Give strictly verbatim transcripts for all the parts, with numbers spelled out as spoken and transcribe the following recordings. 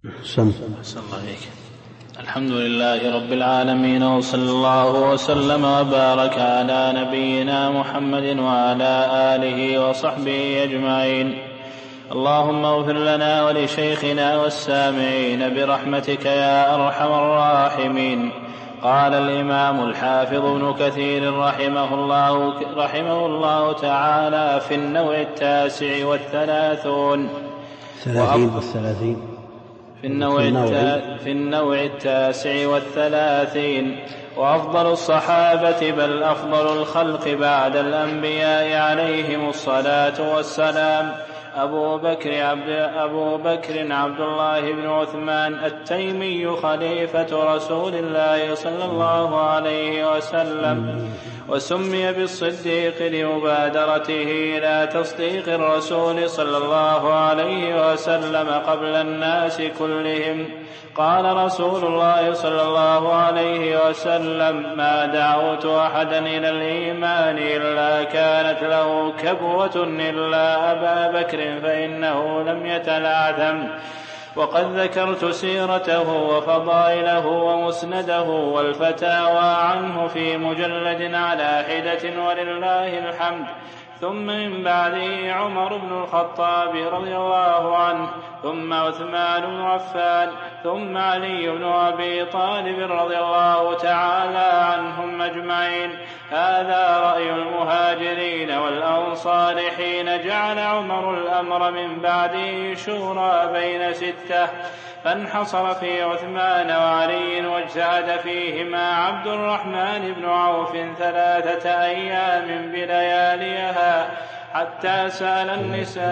سم. الحمد لله رب العالمين، وصلى الله وسلم وبارك على نبينا محمد وعلى آله وصحبه أجمعين. اللهم اغفر لنا ولشيخنا والسامعين برحمتك يا أرحم الراحمين. قال الإمام الحافظ ابن كثير رحمه الله, رحمه الله تعالى في النوع التاسع والثلاثون ثلاثين والثلاثين في النوع, في النوع التاسع والثلاثين وأفضل الصحابة بل أفضل الخلق بعد الأنبياء عليهم الصلاة والسلام أبو بكر عبد, أبو بكر عبد الله بن عثمان التيمي خليفة رسول الله صلى الله عليه وسلم، وسمي بالصديق لمبادرته إلى تصديق الرسول صلى الله عليه وسلم قبل الناس كلهم. قال رسول الله صلى الله عليه وسلم: ما دعوت أحدا إلى الإيمان إلا كانت له كبوة إلا أبا بكر فإنه لم يتلعثم. وقد ذكرت سيرته وفضائله ومسنده والفتاوى عنه في مجلد على حدة ولله الحمد. ثم من بعده عمر بن الخطاب رضي الله عنه، ثم عثمان بن عفان، ثم علي بن أبي طالب رضي الله تعالى عنهم أجمعين. هذا رأي المهاجرين والأنصار حين جعل عمر الأمر من بعده شورى بين ستة، فانحصر في عثمان وعلي واجتهد فيهما عبد الرحمن بن عوف ثلاثة أيام بلياليها حتى سأل النساء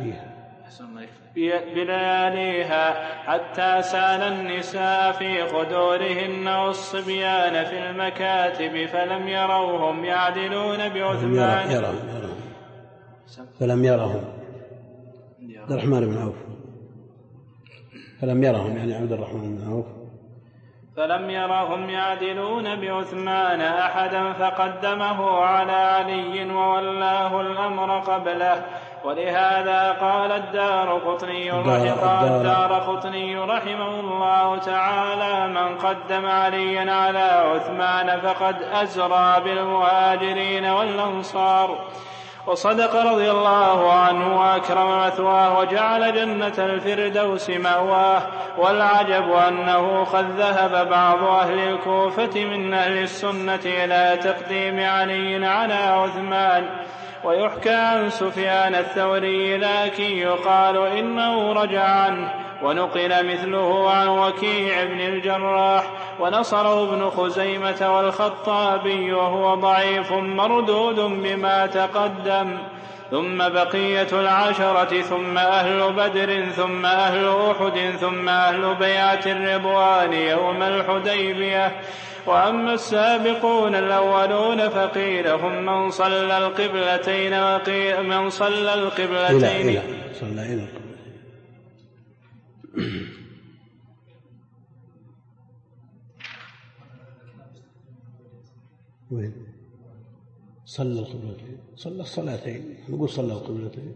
بلياليها حتى سأل النساء في خدورهن والصبيان في المكاتب فلم يروهم يعدلون بعثمان فلم يرهم عبد الرحمن بن عوف فلم يرهم يعني عبد الرحمن بن عوف فلم يرهم يعدلون بعثمان أحدا فقدمه على علي وولاه الأمر قبله. ولهذا قال الدارقطني رحمه, رحمه الله تعالى: من قدم عليا على عثمان فقد أزرى بالمهاجرين والأنصار. وصدق رضي الله عنه وأكرم مثواه وجعل جنة الفردوس مأواه. والعجب أنه قد ذهب بعض أهل الكوفة من أهل السنة إلى تقديم علي على عثمان. ويحكى عن سفيان الثوري لكن يقال إنه رجع عنه. ونقل مثله عن وكيع بن الجراح ونصره ابن خزيمة والخطابي وهو ضعيف مردود بما تقدم. ثم بقية العشرة ثم أهل بدر ثم أهل أحد ثم أهل بيعة الرضوان يوم الحديبية. وأما السابقون الأولون فقيل هم من صلى القبلتين وقيل من صلى القبلتين إلى صلى إلى وين صلى القبلتين صلى الصلاتين نقول صلى القبلتين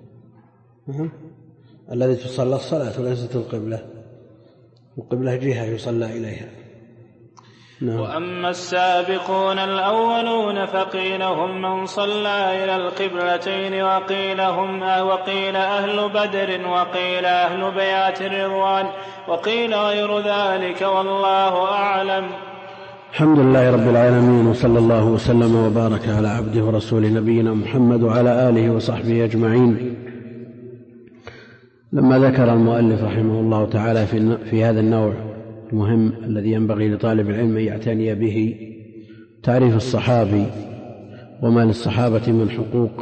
الذي تصلى الصلاة وليست القبلة، القبلة جهة يصلى إليها. نعم. وأما السابقون الأولون فقيل هم من صلى إلى القبلتين وقيل هم وقيل أهل بدر وقيل أهل بيعة الرضوان وقيل غير ذلك والله أعلم. الحمد لله رب العالمين، وصلى الله وسلم وبارك على عبده ورسوله نبينا محمد وعلى آله وصحبه أجمعين. لما ذكر المؤلف رحمه الله تعالى في, في هذا النوع المهم الذي ينبغي لطالب العلم أن يعتني به، تعريف الصحابي وما للصحابة من حقوق،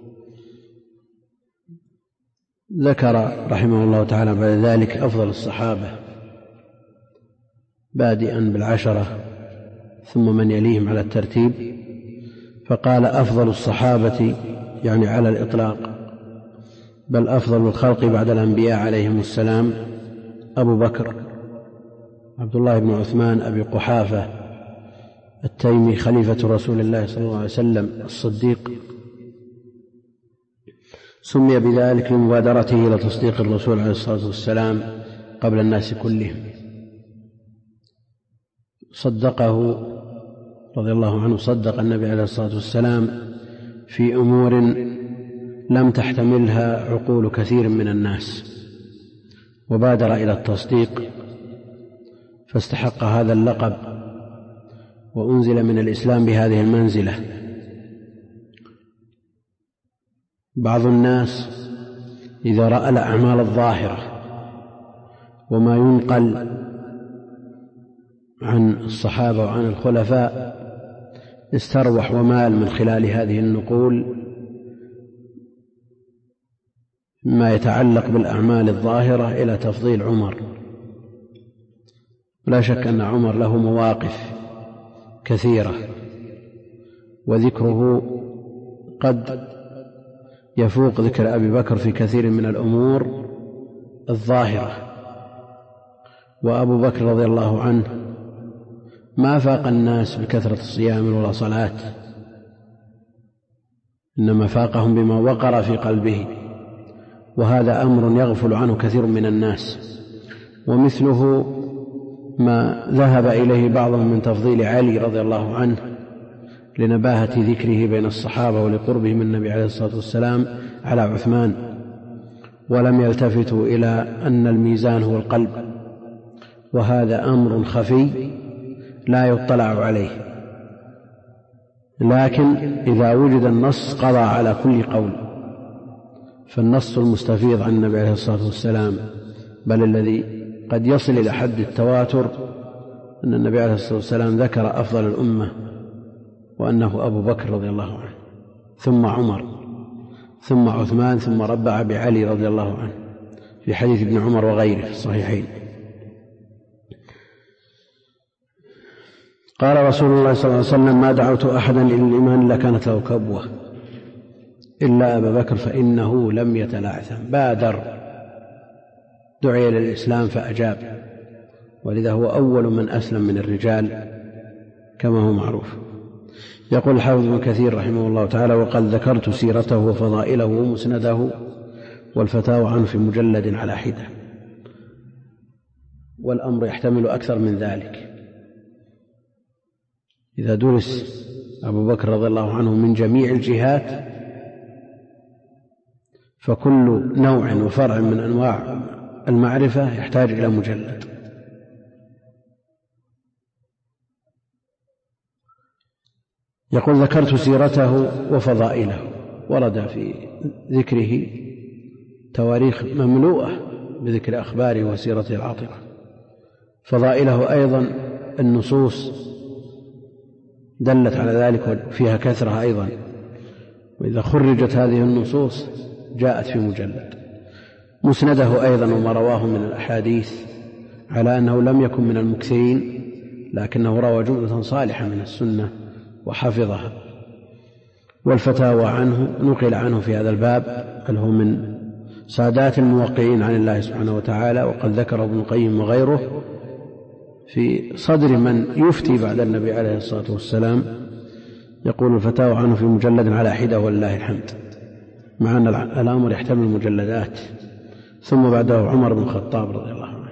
ذكر رحمه الله تعالى بعد ذلك أفضل الصحابة بادئا بالعشرة ثم من يليهم على الترتيب، فقال أفضل الصحابة يعني على الإطلاق، بل أفضل الخلق بعد الأنبياء عليهم السلام أبو بكر عبد الله بن عثمان أبي قحافة التيمي خليفة رسول الله صلى الله عليه وسلم الصديق، سمي بذلك لمبادرته إلى تصديق الرسول عليه الصلاة والسلام قبل الناس كلهم. صدقه رضي الله عنه، صدق النبي عليه الصلاة والسلام في أمور لم تحتملها عقول كثير من الناس، وبادر إلى التصديق فاستحق هذا اللقب وأنزل من الإسلام بهذه المنزلة. بعض الناس إذا رأى الأعمال الظاهرة وما ينقل عن الصحابة وعن الخلفاء استروح ومال من خلال هذه النقول ما يتعلق بالأعمال الظاهرة إلى تفضيل عمر. لا شك أن عمر له مواقف كثيرة، وذكره قد يفوق ذكر أبي بكر في كثير من الأمور الظاهرة. وأبو بكر رضي الله عنه ما فاق الناس بكثرة الصيام ولا صلاة، إنما فاقهم بما وقر في قلبه، وهذا أمر يغفل عنه كثير من الناس. ومثله ما ذهب إليه بعضهم من تفضيل علي رضي الله عنه لنباهة ذكره بين الصحابة ولقربه من النبي عليه الصلاة والسلام على عثمان، ولم يلتفتوا إلى أن الميزان هو القلب، وهذا أمر خفي لا يطلع عليه، لكن إذا وجد النص قضى على كل قول. فالنص المستفيض عن النبي عليه الصلاة والسلام، بل الذي قد يصل إلى حد التواتر، أن النبي عليه الصلاة والسلام ذكر أفضل الأمة وأنه أبو بكر رضي الله عنه، ثم عمر، ثم عثمان، ثم ربع بعلي رضي الله عنه في حديث ابن عمر وغيره في الصحيحين. قال رسول الله صلى الله عليه وسلم: ما دعوت أحدا إلى الإيمان إلا كانت له كبوة إلا أبا بكر فإنه لم يتلعثم. بادر، دعي إلى الإسلام فأجاب، ولذا هو أول من أسلم من الرجال كما هو معروف. يقول الحافظ ابن كثير رحمه الله تعالى: وقد ذكرت سيرته وفضائله ومسنده والفتاوى عنه في مجلد على حدة. والأمر يحتمل أكثر من ذلك. إذا درس أبو بكر رضي الله عنه من جميع الجهات فكل نوع وفرع من أنواع المعرفة يحتاج إلى مجلد. يقول: ذكرت سيرته وفضائله. ورد في ذكره تواريخ مملوءة بذكر أخباره وسيرته العاطرة. فضائله أيضا النصوص دلت على ذلك وفيها كثرة أيضا، وإذا خرجت هذه النصوص جاءت في مجلد. مسنده أيضا وما رواه من الأحاديث على أنه لم يكن من المكثرين، لكنه روى جملة صالحة من السنة وحفظها. والفتاوى عنه نقل عنه في هذا الباب، بل هو من سادات الموقعين عن الله سبحانه وتعالى، وقد ذكره ابن القيم وغيره في صدر من يفتي بعد النبي عليه الصلاة والسلام. يقول: الفتاوى عنه في مجلد على حدة ولله الحمد، مع أن الأمر يحتمل مجلدات. ثم بعده عمر بن الخطاب رضي الله عنه،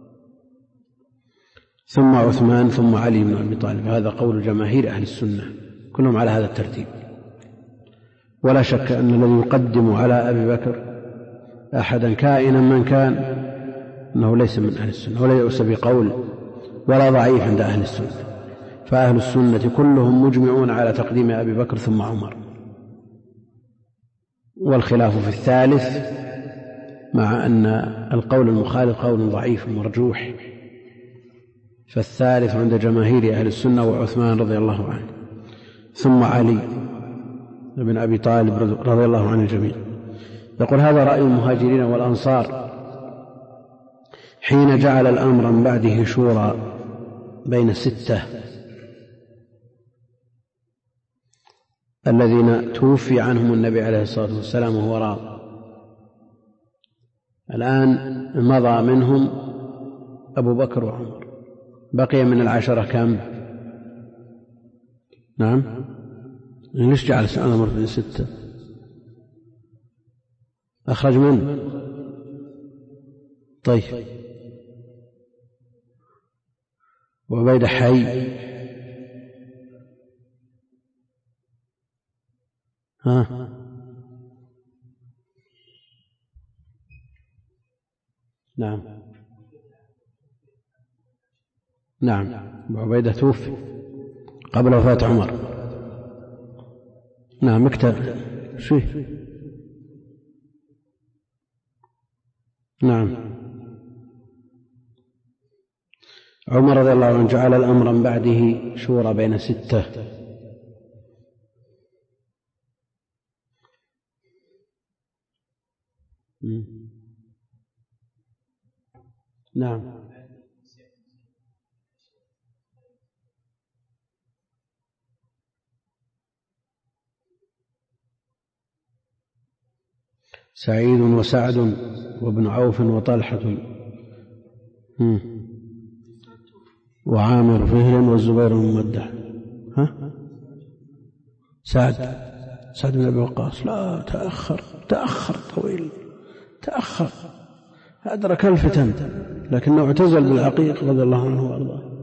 ثم عثمان، ثم علي بن أبي طالب. هذا قول جماهير أهل السنة كلهم على هذا الترتيب. ولا شك أن الذي يقدم على أبي بكر أحدا كائنا من كان أنه ليس من أهل السنة، ولا يؤس بقول ولا ضعيف عند أهل السنة. فأهل السنة كلهم مجمعون على تقديم أبي بكر ثم عمر، والخلاف في الثالث، مع أن القول المخالف قول ضعيف مرجوح. فالثالث عند جماهير أهل السنة وعثمان رضي الله عنه، ثم علي بن أبي طالب رضي الله عن الجميع. يقول: هذا رأي المهاجرين والأنصار حين جعل الأمر من بعده شورى بين الستة الذين توفي عنهم النبي عليه الصلاة والسلام وهو راض. الآن مضى منهم أبو بكر وعمر، بقي من العشرة كم؟ نعم، ليش جعل الأمر بين ستة؟ أخرج من؟ طيب، وعبيدة حي. ها نعم نعم وعبيدة توفي قبل وفاة عمر. نعم اكتب شيء. نعم عمر رضي الله عنه جعل الأمر من بعده شورى بين ستة. نعم سعيد وسعد وابن عوف وطلحة وعامر فهر والزبير الممدح. ها سعد سعد بن أبي وقاص لا تأخر تأخر طويل تأخر أدرك الفتن لكنه اعتزل بالعقيق رضي الله عنه وأرضاه.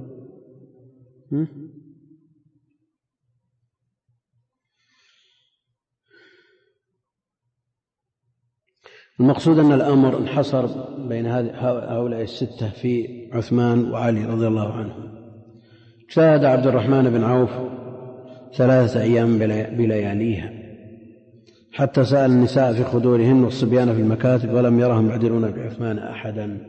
المقصود أن الأمر انحصر بين هؤلاء الستة في عثمان وعلي رضي الله عنهم. اجتهد عبد الرحمن بن عوف ثلاثة أيام بلياليها حتى سأل النساء في خدورهن والصبيان في المكاتب ولم يرهم يعدلون بعثمان أحدا.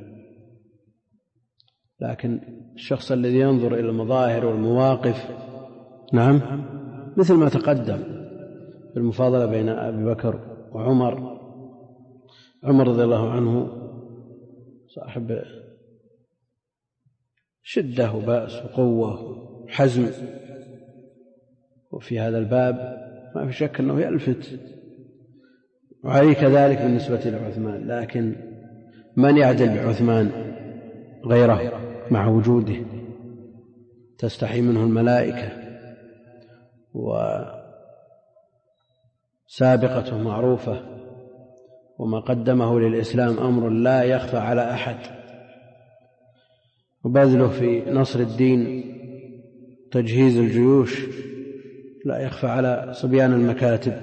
لكن الشخص الذي ينظر إلى المظاهر والمواقف نعم مثل ما تقدم في المفاضلة بين أبي بكر وعمر. عمر رضي الله عنه صاحب شدة وبأس وقوة وحزم، وفي هذا الباب ما في شك أنه يلفت، وعليه كذلك بالنسبة لعثمان. لكن من يعدل بعثمان غيره مع وجوده؟ تستحي منه الملائكة، وسابقته معروفة، وما قدمه للإسلام أمر لا يخفى على أحد، وبذله في نصر الدين تجهيز الجيوش لا يخفى على صبيان المكاتب.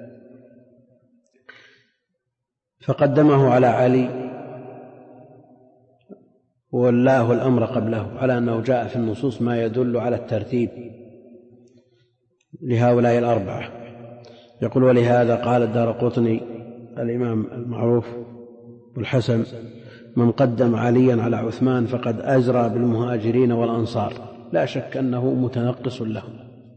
فقدمه على علي وولاه الأمر قبله، على أنه جاء في النصوص ما يدل على الترتيب لهؤلاء الأربعة. يقول: ولهذا قال الدارقطني الإمام المعروف والحسن: من قدم عليا على عثمان فقد أزرى بالمهاجرين والأنصار. لا شك أنه متنقص لهم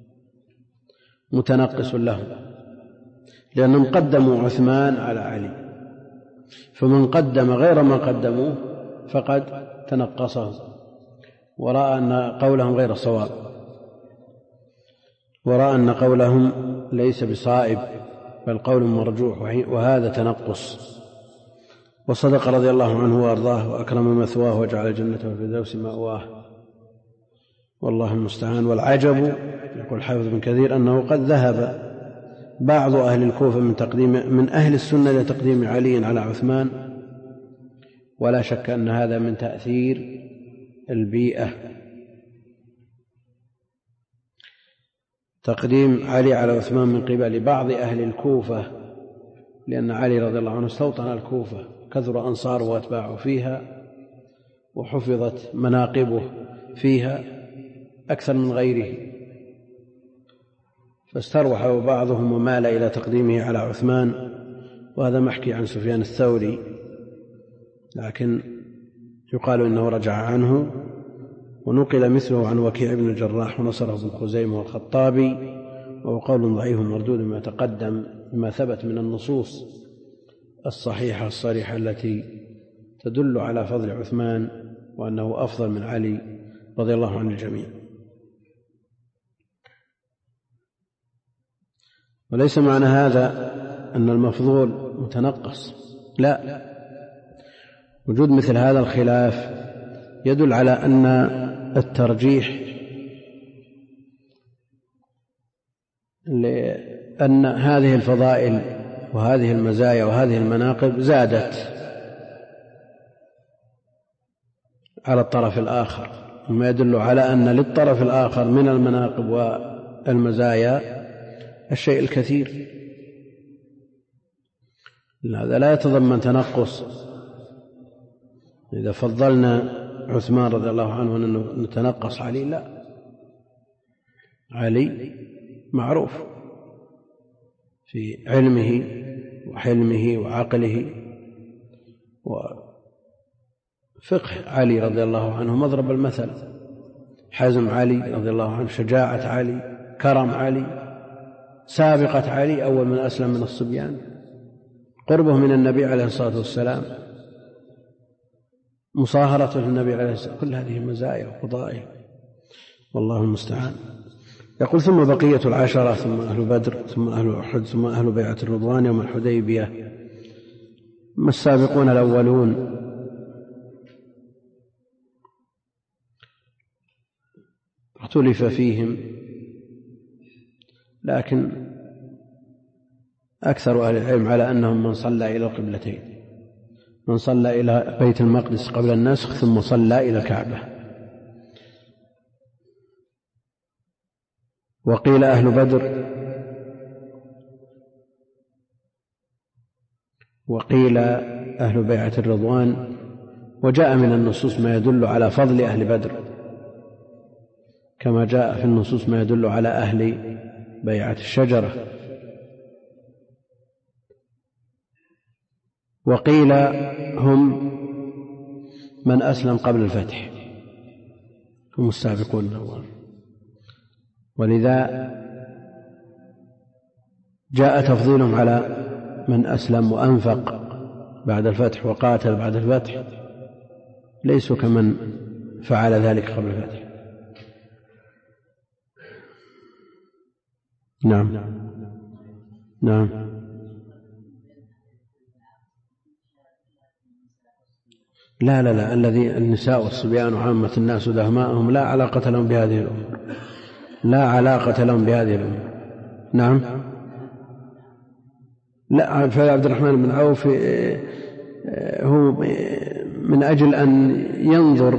متنقص لهم لأنهم قدموا عثمان على علي، فمن قدم غير ما قدموه فقد تنقصهم ورأى أن قولهم غير صواب، ورأى أن قولهم ليس بصائب بل قول مرجوح، وهذا تنقص. وصدق رضي الله عنه وأرضاه وأكرم مثواه وجعل جنته الفردوس مأواه، والله المستعان. والعجب، يقول حافظ بن كثير، أنه قد ذهب بعض أهل الكوفة من تقديم من أهل السنة لتقديم علي على عثمان، ولا شك أن هذا من تأثير البيئة. تقديم علي على عثمان من قبل بعض أهل الكوفة، لأن علي رضي الله عنه استوطن الكوفة، كثر أنصاره وأتباعه فيها، وحفظت مناقبه فيها أكثر من غيره، فاستروح بعضهم ومال إلى تقديمه على عثمان، وهذا محكي عن سفيان الثوري، لكن يقال إنه رجع عنه. ونقل مثله عن وكيع بن الجراح ونصره بن خزيمة والخطابي، وهو قول ضعيف مردود ما تقدم بما ثبت من النصوص الصحيحة الصريحة التي تدل على فضل عثمان وأنه أفضل من علي رضي الله عن الجميع. وليس معنى هذا أن المفضول متنقص، لا، وجود مثل هذا الخلاف يدل على أن الترجيح لأن هذه الفضائل وهذه المزايا وهذه المناقب زادت على الطرف الآخر، مما يدل على أن للطرف الآخر من المناقب والمزايا الشيء الكثير. هذا لا يتضمن تنقص. إذا فضلنا عثمان رضي الله عنه أن نتنقص علي، لا، علي معروف في علمه وحلمه وعقله، وفقه علي رضي الله عنه مضرب المثل، حزم علي رضي الله عنه، شجاعة علي، كرم علي، سابقة علي أول من أسلم من الصبيان، قربه من النبي عليه الصلاة والسلام، مصاهرته للنبي عليه الصلاة والسلام، كل هذه مزايا وفضائل، والله المستعان. يقول: ثم بقية العشرة، ثم أهل بدر، ثم أهل أحد، ثم أهل بيعة الرضوان يوم الحديبية. ما السابقون الأولون؟ اختلف فيهم، لكن أكثر أهل العلم على أنهم من صلى إلى القبلتين، من صلى إلى بيت المقدس قبل النسخ ثم صلى إلى الكعبة. وقيل أهل بدر، وقيل أهل بيعة الرضوان. وجاء من النصوص ما يدل على فضل أهل بدر، كما جاء في النصوص ما يدل على أهل بيعة الشجرة. وقيل هم من أسلم قبل الفتح، هم السابقون الأول. ولذا جاء تفضيلهم على من أسلم وأنفق بعد الفتح وقاتل بعد الفتح، ليسوا كمن فعل ذلك قبل الفتح. نعم نعم لا لا لا الذي النساء والصبيان وعامة الناس ودهماءهم لا علاقة لهم بهذه الأمور، لا علاقة لهم بهذه الأمور. نعم. لا، فعبد الرحمن بن عوف هو من أجل أن ينظر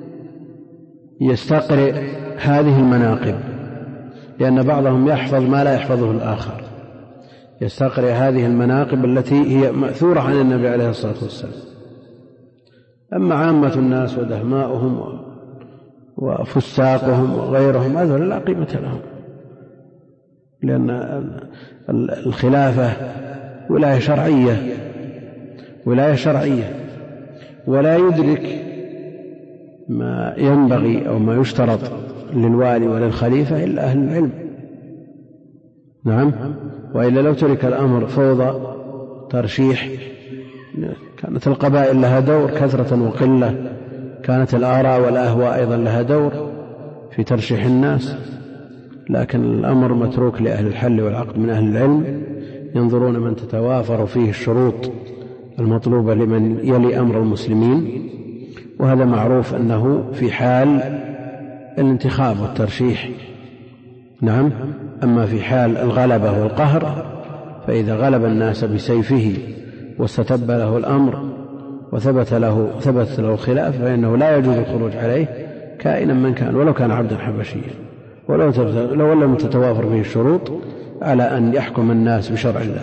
يستقرئ هذه المناقب، لأن بعضهم يحفظ ما لا يحفظه الآخر، يستقرئ هذه المناقب التي هي مأثورة عن النبي عليه الصلاة والسلام. أما عامة الناس ودهماؤهم وفساقهم وغيرهم هذا لا قيمة لهم، لأن الخلافة ولاية شرعية، ولاية شرعية، ولا يدرك ما ينبغي أو ما يشترط للوالي وللخليفة إلا أهل العلم. نعم. وإلا لو ترك الأمر فوضى ترشيح كانت القبائل لها دور كثرة وقلة، كانت الآراء والأهواء أيضا لها دور في ترشيح الناس، لكن الأمر متروك لأهل الحل والعقد من أهل العلم، ينظرون من تتوافر فيه الشروط المطلوبة لمن يلي أمر المسلمين. وهذا معروف أنه في حال الانتخاب والترشيح. نعم. أما في حال الغلبة والقهر فإذا غلب الناس بسيفه واستتب له الأمر وثبت له ثبت له الخلاف فإنه لا يجوز الخروج عليه كائنا من كان، ولو كان عبدا حبشيا، ولو لو لم تتوافر فيه الشروط على أن يحكم الناس بشرع الله.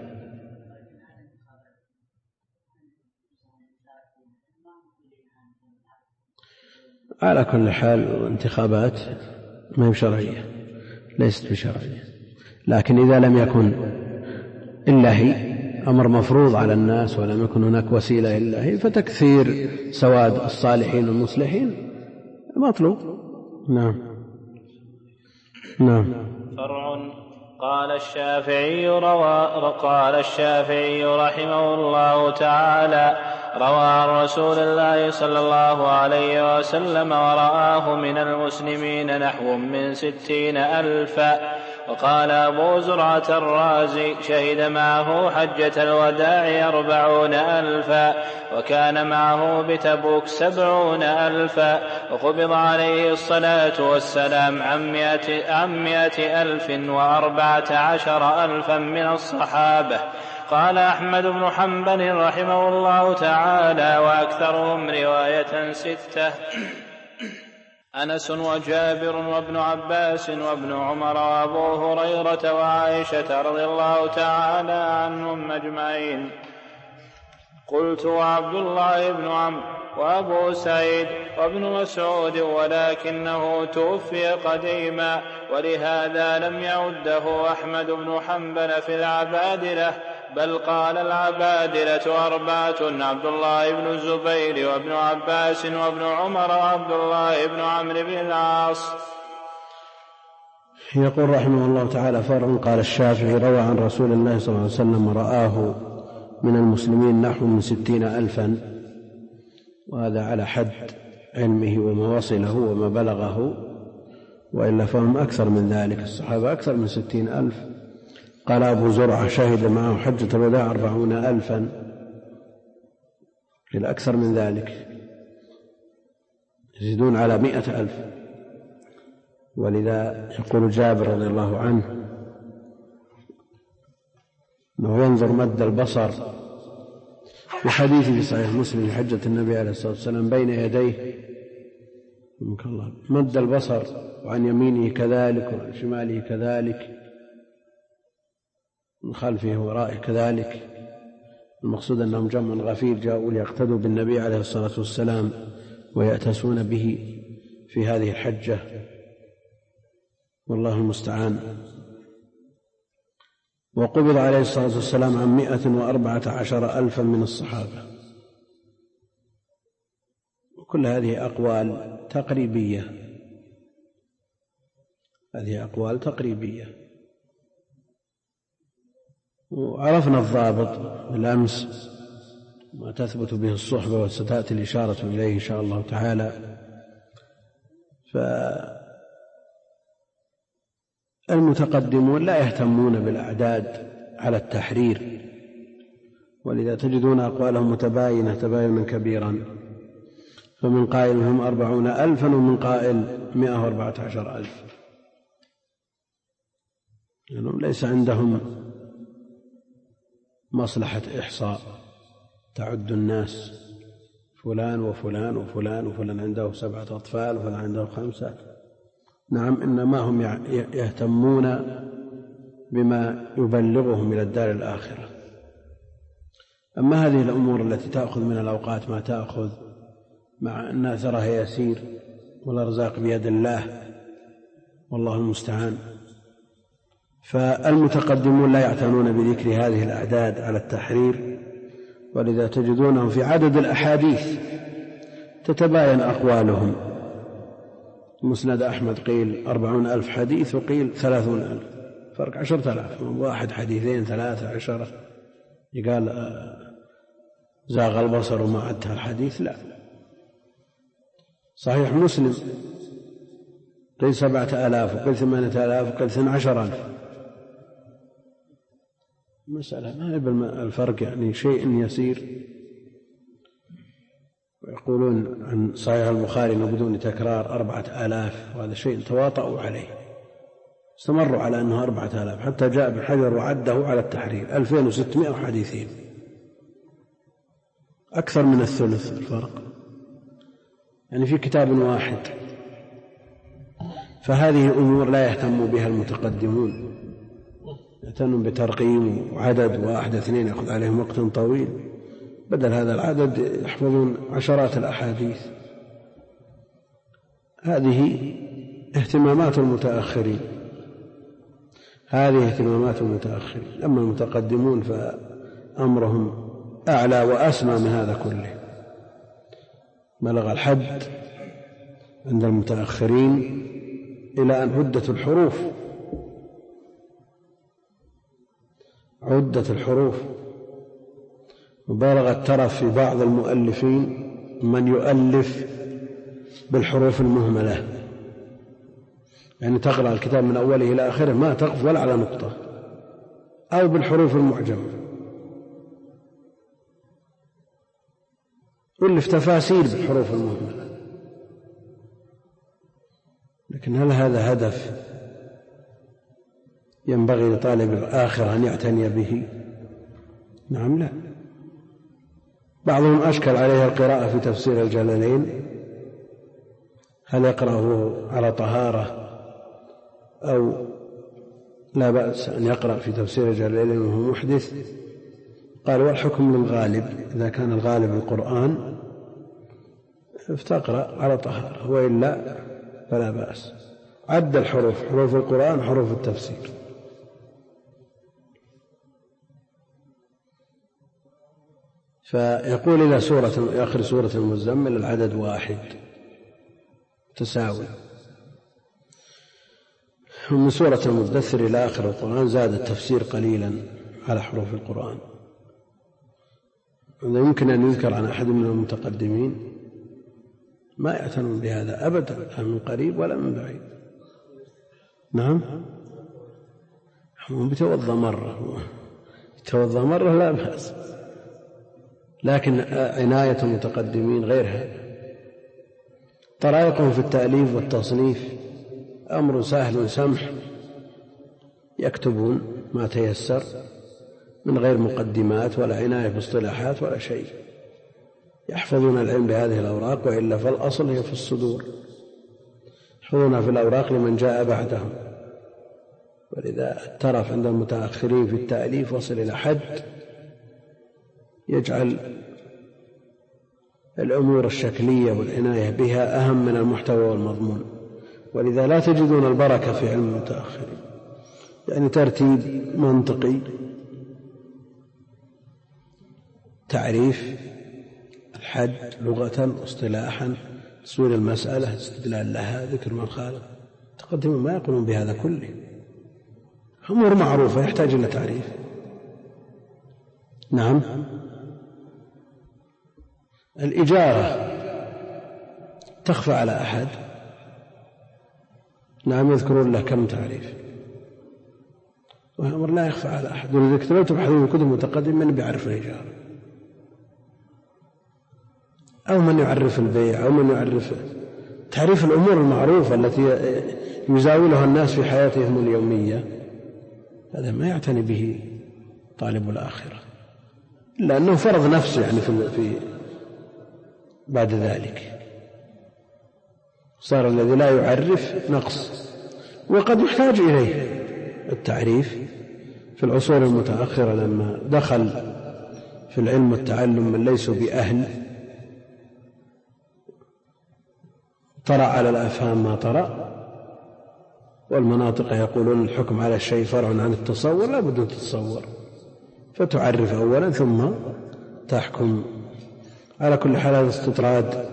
على كل حال الانتخابات ما هي شرعية، ليست بشرعية، لكن إذا لم يكن إلا هي أمر مفروض على الناس ولم يكن هناك وسيلة إلا هي، فتكثير سواد الصالحين والمصلحين مطلوب. نعم نعم. فرع. قال الشافعي روى قال الشافعي رحمه الله تعالى: روى عن رسول الله صلى الله عليه وسلم ورآه من المسلمين نحو من ستين ألفا. وقال أبو زرعة الرازي: شهد معه حجة الوداع أربعون ألفا، وكان معه بتبوك سبعون ألفا، وقبض عليه الصلاة والسلام عن مائة, عن مائة ألف وأربعة عشر ألفا من الصحابة. قال أحمد بن حنبل رحمه الله تعالى: وأكثرهم رواية ستة. أنس وجابر وابن عباس وابن عمر وأبو هريرة وعائشة رضي الله تعالى عنهم أجمعين. قلت وعبد الله بن عمرو وأبو سعيد وابن مسعود ولكنه توفي قديما، ولهذا لم يعده أحمد بن حنبل في العبادلة، بل قال العبادلة أربعة: عبد الله بن الزبير وابن عباس وابن عمر وعبد الله بن عمرو بن العاص. يقول رحمه الله تعالى: فرع. قال الشافعي: روى عن رسول الله صلى الله عليه وسلم رآه من المسلمين نحو من ستين ألفا، وهذا على حد علمه وما وصله وما بلغه، وإلا فهم أكثر من ذلك، الصحابة أكثر من ستين ألف. قال أبو زرعة: شهد معه حجة الوداع أربعون ألفا، إلى أكثر من ذلك، يزيدون على مئة ألف. ولذا يقول جابر رضي الله عنه أنه ينظر مد البصر في حديث في صحيح مسلم حجة النبي عليه الصلاة والسلام بين يديه مد البصر، وعن يمينه كذلك وعن شماله كذلك، من خلفه ورائه كذلك. المقصود أنهم جمع غفير جاءوا ليقتدوا بالنبي عليه الصلاة والسلام ويأتسون به في هذه الحجة، والله المستعان. وقبض عليه الصلاة والسلام عن مئة وأربعة عشر ألفا من الصحابة. وكل هذه أقوال تقريبية، هذه أقوال تقريبية. وعرفنا الضابط بالأمس ما تثبت به الصحبة، وستأتي الإشارة إليه إن شاء الله تعالى. فالمتقدمون لا يهتمون بالأعداد على التحرير، ولذا تجدون أقوالهم متباينة تباينا كبيرا، فمن قائل هم أربعون ألفا ومن قائل مئة وأربعة عشر ألف، لأنهم ليس عندهم مصلحة إحصاء تعد الناس فلان وفلان وفلان وفلان عنده سبعة أطفال وفلان عنده خمسة. نعم، إنما هم يهتمون بما يبلغهم إلى الدار الآخرة. أما هذه الأمور التي تأخذ من الأوقات ما تأخذ، مع أن أثرها يسير والأرزاق بيد الله والله المستعان، فالمتقدمون لا يعتنون بذكر هذه الأعداد على التحرير، ولذا تجدونهم في عدد الأحاديث تتباين أقوالهم. مسند أحمد قيل أربعون ألف حديث وقيل ثلاثون ألف، فرق عشرة آلاف، واحد حديثين ثلاثة عشرة، يقال زاغ البصر وما عدها الحديث، لا. صحيح مسلم قيل سبعة آلاف وقيل ثمانية آلاف وقيل اثنى عشر ألف. مسألة ما يبقى الفرق يعني شيء يسير. ويقولون عن صحيح البخاري بدون تكرار أربعة آلاف، وهذا شيء تواطؤوا عليه، استمروا على أنه أربعة آلاف، حتى جاء ابن حجر وعده على التحرير ألفين وستمائة حديثين، أكثر من الثلث الفرق، يعني في كتاب واحد. فهذه أمور لا يهتم بها المتقدمون، يهتمون بترقيم وعدد، واحد اثنين يأخذ عليهم وقت طويل، بدل هذا العدد يحفظون عشرات الأحاديث. هذه اهتمامات المتأخرين، هذه اهتمامات المتأخرين. أما المتقدمون فأمرهم أعلى وأسمى من هذا كله، بلغ الحد عند المتأخرين إلى أن عدت الحروف عدت الحروف وبالغ الترف في بعض المؤلفين من يؤلف بالحروف المهملة، يعني تقرأ الكتاب من أوله إلى آخره ما تقف ولا على نقطة، أو بالحروف المعجمة، ألف تفاسير بالحروف المهملة. لكن هل هذا هدف ينبغي لطالب الآخرة أن يعتني به؟ نعم، لا. بعضهم أشكل عليه القراءة في تفسير الجلالين، هل يقرأه على طهارة أو لا بأس أن يقرأ في تفسير جلالين وهو محدث؟ قال والحكم للغالب، إذا كان الغالب القرآن فتقرأ على طهارة، وإلا فلا بأس. عد الحروف، حروف القرآن حروف التفسير. فيقول إلى سورة آخر سورة المزمل العدد واحد تساوي، ومن سورة المدثر إلى آخر القرآن زاد التفسير قليلا على حروف القرآن. هذا يمكن أن يذكر عن أحد من المتقدمين ما يعتنون بهذا أبدا، لا من قريب ولا من بعيد. نعم، هم بيتوضأ مرة، يتوضأ مرة لا بأس، لكن عناية المتقدمين غير هذا. طرائقهم في التأليف والتصنيف أمر سهل سمح، يكتبون ما تيسر من غير مقدمات ولا عناية باصطلاحات ولا شيء، يحفظون العلم بهذه الأوراق، وإلا فالأصل هي في الصدور، يحفظونها في الأوراق لمن جاء بعدهم. ولذا الترف عند المتأخرين في التأليف وصل إلى حد يجعل الأمور الشكلية والعناية بها أهم من المحتوى والمضمون، ولذا لا تجدون البركة في علم المتأخرين، يعني ترتيب منطقي، تعريف الحد لغة واصطلاحا، تسوير المسألة، استدلال لها، ذكر من خالق. تقدمون ما يقولون بهذا كله، أمور معروفة يحتاج إلى تعريف. نعم، الإجارة تخفى على أحد، نعم يذكرون له كم تعريف، وأمر لا يخفى على أحد. ولذلك لو تبحثون في كتب متقدمة من بيعرف الإجارة، أو من يعرف البيع، أو من يعرف تعريف الأمور المعروفة التي يزاولها الناس في حياتهم اليومية. هذا ما يعتني به طالب الآخرة، إلا أنه فرض نفسه يعني في, في بعد ذلك صار الذي لا يعرف نقص. وقد يحتاج إليه التعريف في العصور المتأخرة، لما دخل في العلم والتعلم من ليسوا بأهل، طرأ على الأفهام ما طرأ، والمناطق يقولون الحكم على الشيء فرع عن التصور، لا بد أن تتصور فتعرف أولا ثم تحكم. على كل حال هذا استطراد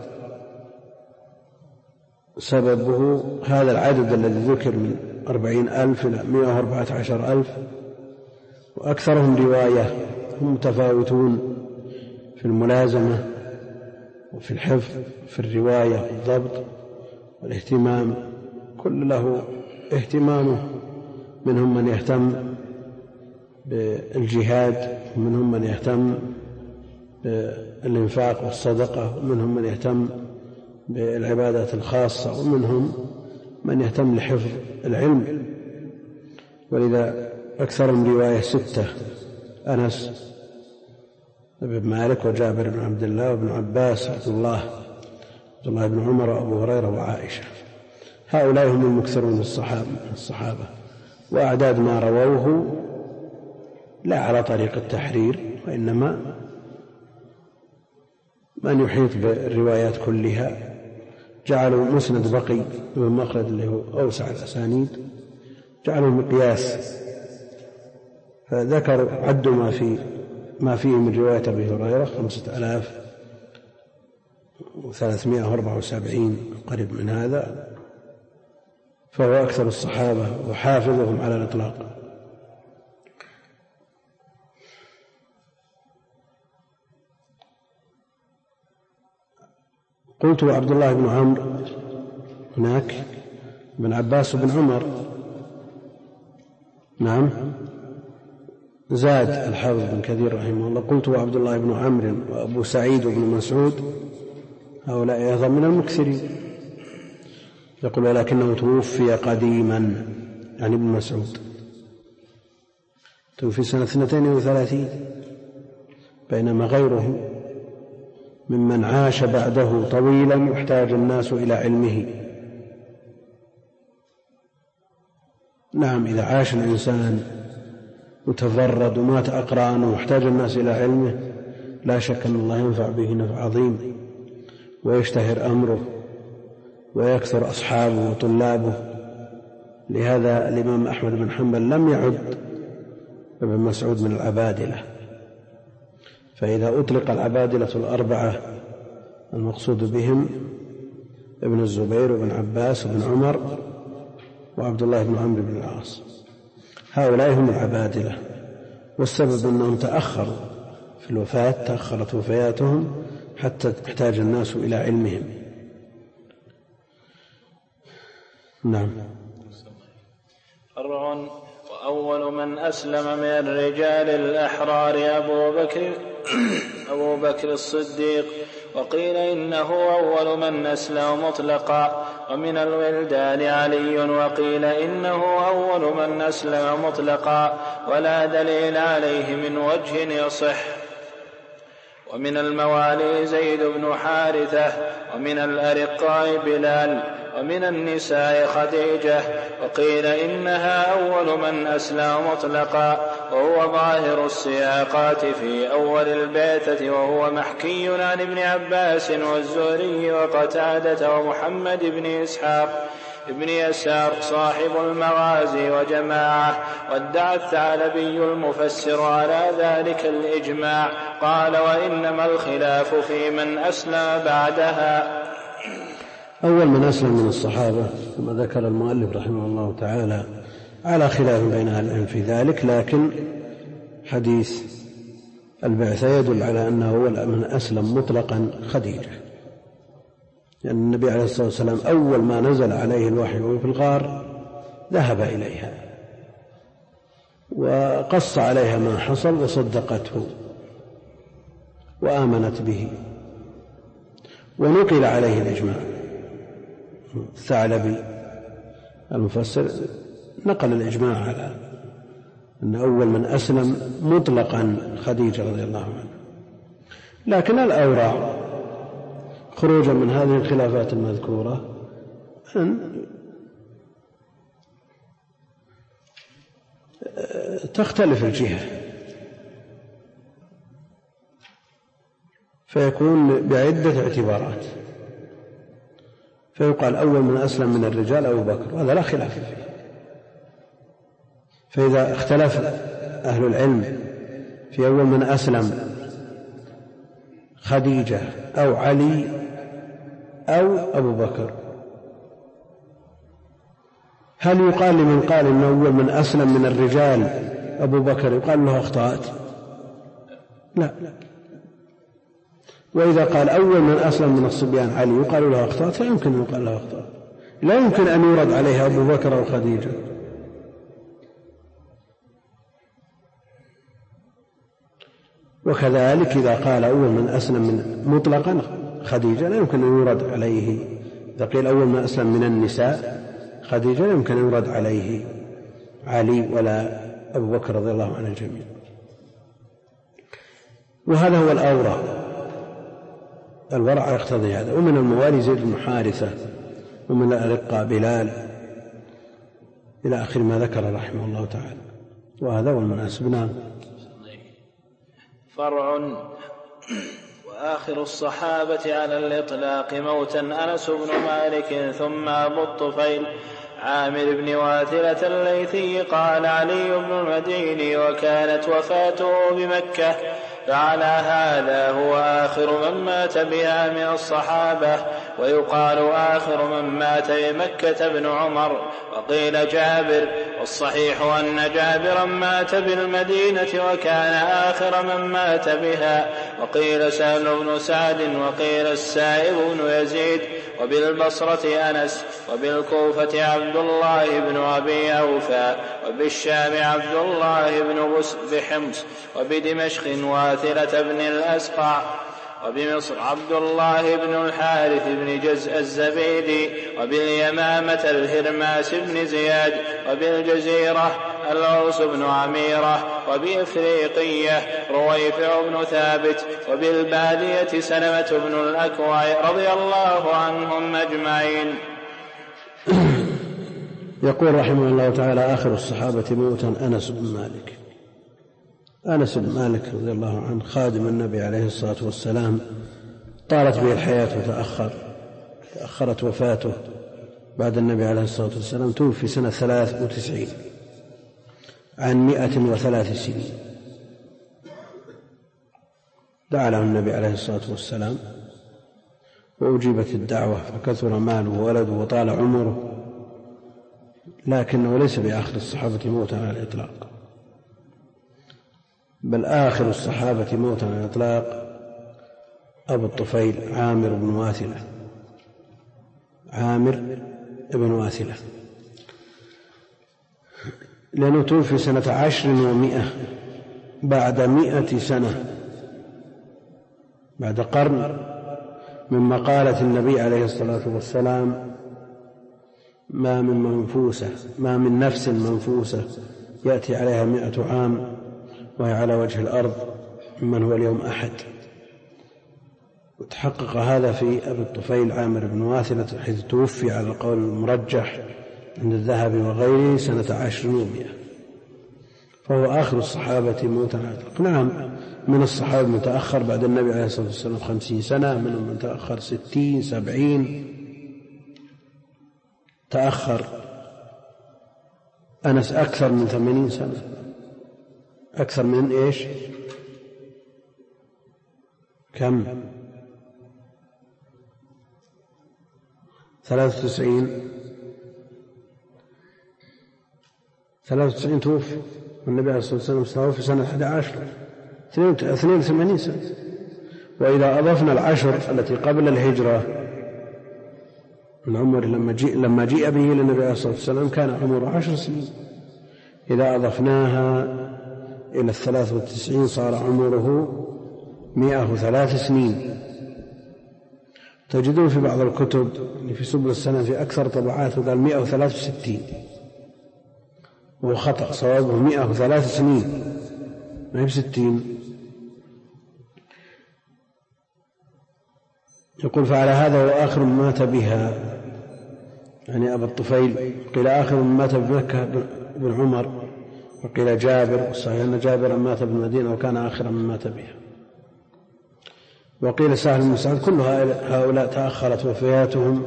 سببه هذا العدد الذي ذكر من أربعين ألف إلى مئة وأربعة عشر ألف، وأكثرهم رواية، هم متفاوتون في الملازمة وفي الحفظ، في الرواية والضبط والاهتمام، كل له اهتمامه. منهم من يهتم بالجهاد، ومنهم من يهتم بالإنفاق والصدقة، ومنهم من يهتم بالعبادات الخاصة، ومنهم من يهتم لحفظ العلم. ولذا أكثر من رواية ستة: أنس بن مالك وجابر بن عبد الله وابن عباس عبد الله عبد الله بن عمر وأبو هريرة وعائشة. هؤلاء هم المكثرون الصحابة، وأعداد ما رووه لا على طريق التحرير، وإنما من يحيط بالروايات كلها جعلوا مسند بقي بن مخلد اللي هو أوسع الأسانيد، جعلوا مقياس، فذكروا عدوا ما في ما فيه من رواية أبي هريرة خمسة آلاف وثلاثمائة وأربعة وسبعين قريب من هذا، فهو أكثر الصحابة وحافظهم على الإطلاق. قلت عبد الله بن عمرو، هناك بن عباس وبن عمر. نعم، زاد الحافظ بن كثير رحمه الله: قلت عبد الله بن عمرو وأبو سعيد وابن مسعود، هؤلاء أيضا من المكثرين. يقول: ولكنه توفي قديما، يعني ابن مسعود توفي سنة اثنتين وثلاثين، بينما غيره ممن عاش بعده طويلا يحتاج الناس إلى علمه. نعم، إذا عاش الإنسان متفرد ومات أقرانه ومحتاج الناس إلى علمه لا شك أن الله ينفع به نفع عظيم ويشتهر أمره ويكثر أصحابه وطلابه. لهذا الإمام أحمد بن حنبل لم يعد ابن مسعود من العبادلة، فإذا أطلق العبادلة الأربعة المقصود بهم ابن الزبير وابن عباس وابن عمر وعبد الله بن عمرو بن العاص، هؤلاء هم العبادلة، والسبب أنهم تأخروا في الوفاة، تأخرت وفياتهم حتى احتاج الناس إلى علمهم. نعم. فرع: وأول من أسلم من الرجال الأحرار أبو بكر أبو بكر الصديق، وقيل إنه أول من أسلم مطلقا، ومن الولدان علي، وقيل إنه أول من أسلم مطلقا ولا دليل عليه من وجه يصح. ومن الموالي زيد بن حارثة، ومن الأرقاء بلال، ومن النساء خديجة، وقيل إنها أول من أسلم مطلقا، وهو ظاهر السياقات في أول البعثة، وهو محكي عن ابن عباس والزهري وقتادة ومحمد بن إسحاق ابن يسار صاحب المغازي وجماعة، وادعى الثعلبي المفسر على ذلك الإجماع. قال: وإنما الخلاف في من أسلم بعدها. أول من أسلم من الصحابة كما ذكر المؤلف رحمه الله تعالى على خلاف بين أهل العلم في ذلك، لكن حديث البعثة يدل على أنه أول من أسلم مطلقا خديجة، لأن يعني النبي عليه الصلاة والسلام أول ما نزل عليه الوحي وهو في الغار ذهب إليها وقص عليها ما حصل وصدقته وآمنت به، ونقل عليه الإجماع. الثعلبي المفسر نقل الإجماع على أن أول من أسلم مطلقا خديجة رضي الله عنها. لكن الأورع خروجا من هذه الخلافات المذكورة أن تختلف الجهة، فيكون بعدة اعتبارات، فيقال أول من أسلم من الرجال أبو بكر، وهذا لا خلاف فيه. فإذا اختلف أهل العلم في أول من أسلم خديجة أو علي أو أبو بكر، هل يقال لمن قال إن أول من أسلم من الرجال أبو بكر يقال له أخطأت؟ لا. وإذا قال أول من أسلم من الصبيان علي يقال له أخطأت، فيمكن أن يقال له أخطأت، لا يمكن أن يورد عليها أبو بكر أو خديجة. وكذلك إذا قال أول من أسلم من مطلقا خديجة لا يمكن أن يورد عليه، إذا قيل أول من أسلم من النساء خديجة لا يمكن أن يورد عليه علي ولا أبو بكر رضي الله عن الجميع. وهذا هو الأورع، الورع يقتضي هذا. ومن الموالي زيد بن حارثة، ومن الأرقاء بلال، إلى آخر ما ذكر رحمه الله تعالى. وهذا هو المناسب. نعم. فرع: وآخر الصحابة على الإطلاق موتا أنس بن مالك، ثم أبو الطفيل عامر بن واثلة الليثي. قال علي بن المديني: وكانت وفاته بمكة، فعلى هذا هو آخر من مات بها من الصحابة. ويقال آخر من مات بمكة ابن عمر، وقيل جابر، والصحيح أن جابرا مات بالمدينة وكان آخر من مات بها. وقيل سهل بن سعد، وقيل السائب بن يزيد، وبالبصرة أنس، وبالكوفة عبد الله بن أبي أوفى، وبالشام عبد الله بن بحمص، وبدمشق واثلة بن الأسقع، وبمصر عبد الله بن الحارث بن جزء الزبيدي، وباليمامة الهرماس بن زياد، وبالجزيرة العوس بن عميرة، وبإفريقية رويفع بن ثابت، وبالبادية سلمة بن الأكوع رضي الله عنهم أجمعين. يقول رحمه الله تعالى: آخر الصحابة موتا أنس بن مالك. أنس بن مالك رضي الله عنه خادم النبي عليه الصلاة والسلام، طالت به الحياة وتأخر تأخرت وفاته بعد النبي عليه الصلاة والسلام. توفي سنة ثلاث وتسعين عن مائة وثلاث سنين. دعا له النبي عليه الصلاة والسلام وأجيبت الدعوة، فكثر ماله وولده وطال عمره، لكنه ليس بآخر الصحابة موتا على الإطلاق، بل آخر الصحابة موتا على الإطلاق أبو الطفيل عامر بن واثلة عامر بن واثلة لأنه توفي سنة عشر ومائة بعد مائة سنة، بعد قرن من مقالة النبي عليه الصلاة والسلام: ما من منفوسة ما من نفس منفوسة يأتي عليها مائة عام وهي على وجه الأرض ممن هو اليوم أحد. وتحقق هذا في أبي الطفيل عامر بن واثلة، حيث توفي على القول المرجح عند الذهبي وغيره سنة عشر ومائة، فهو آخر الصحابة موتا على الإطلاق. نعم، من الصحابة متأخر بعد النبي عليه الصلاة والسلام خمسين سنة، منهم من تأخر ستين سبعين. تأخر أنس أكثر من ثمانين سنة، أكثر من إيش؟ كم؟ ثلاثة وتسعين ثلاثة وتسعين توفي، والنبي عليه الصلاة والسلام توفي سنة أحد عشر، اثنين وثمانين سنة. وإذا أضفنا العشر التي قبل الهجرة من عمر لما جيء, لما جيء به للنبي عليه الصلاة والسلام كان عمره عشر سنين، إذا أضفناها إلى الثلاث والتسعين صار عمره مئة وثلاث سنين. تجدون في بعض الكتب في سبل السنة في أكثر طبعات قال مئة وثلاث وستين، وهو خطأ، صوابه مئة وثلاث سنين ما هي بستين. يقول: فعلى هذا وآخر من مات بها، يعني أبا الطفيل. قيل آخر من مات بمكة بن عمر، وقيل جابر، والصحيح أن جابر مات بالمدينة وكان آخر من مات بها. وقيل سهل بن سعد. كل هؤلاء تأخرت وفياتهم،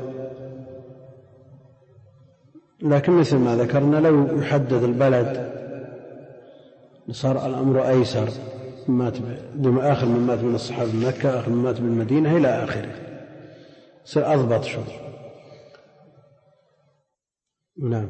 لكن مثل ما ذكرنا لو يحدد البلد صار الأمر أيسر. مات آخر من مات من الصحابة بمكة، آخر من مات بالمدينة إلى آخره، صار أضبط شوي. نعم.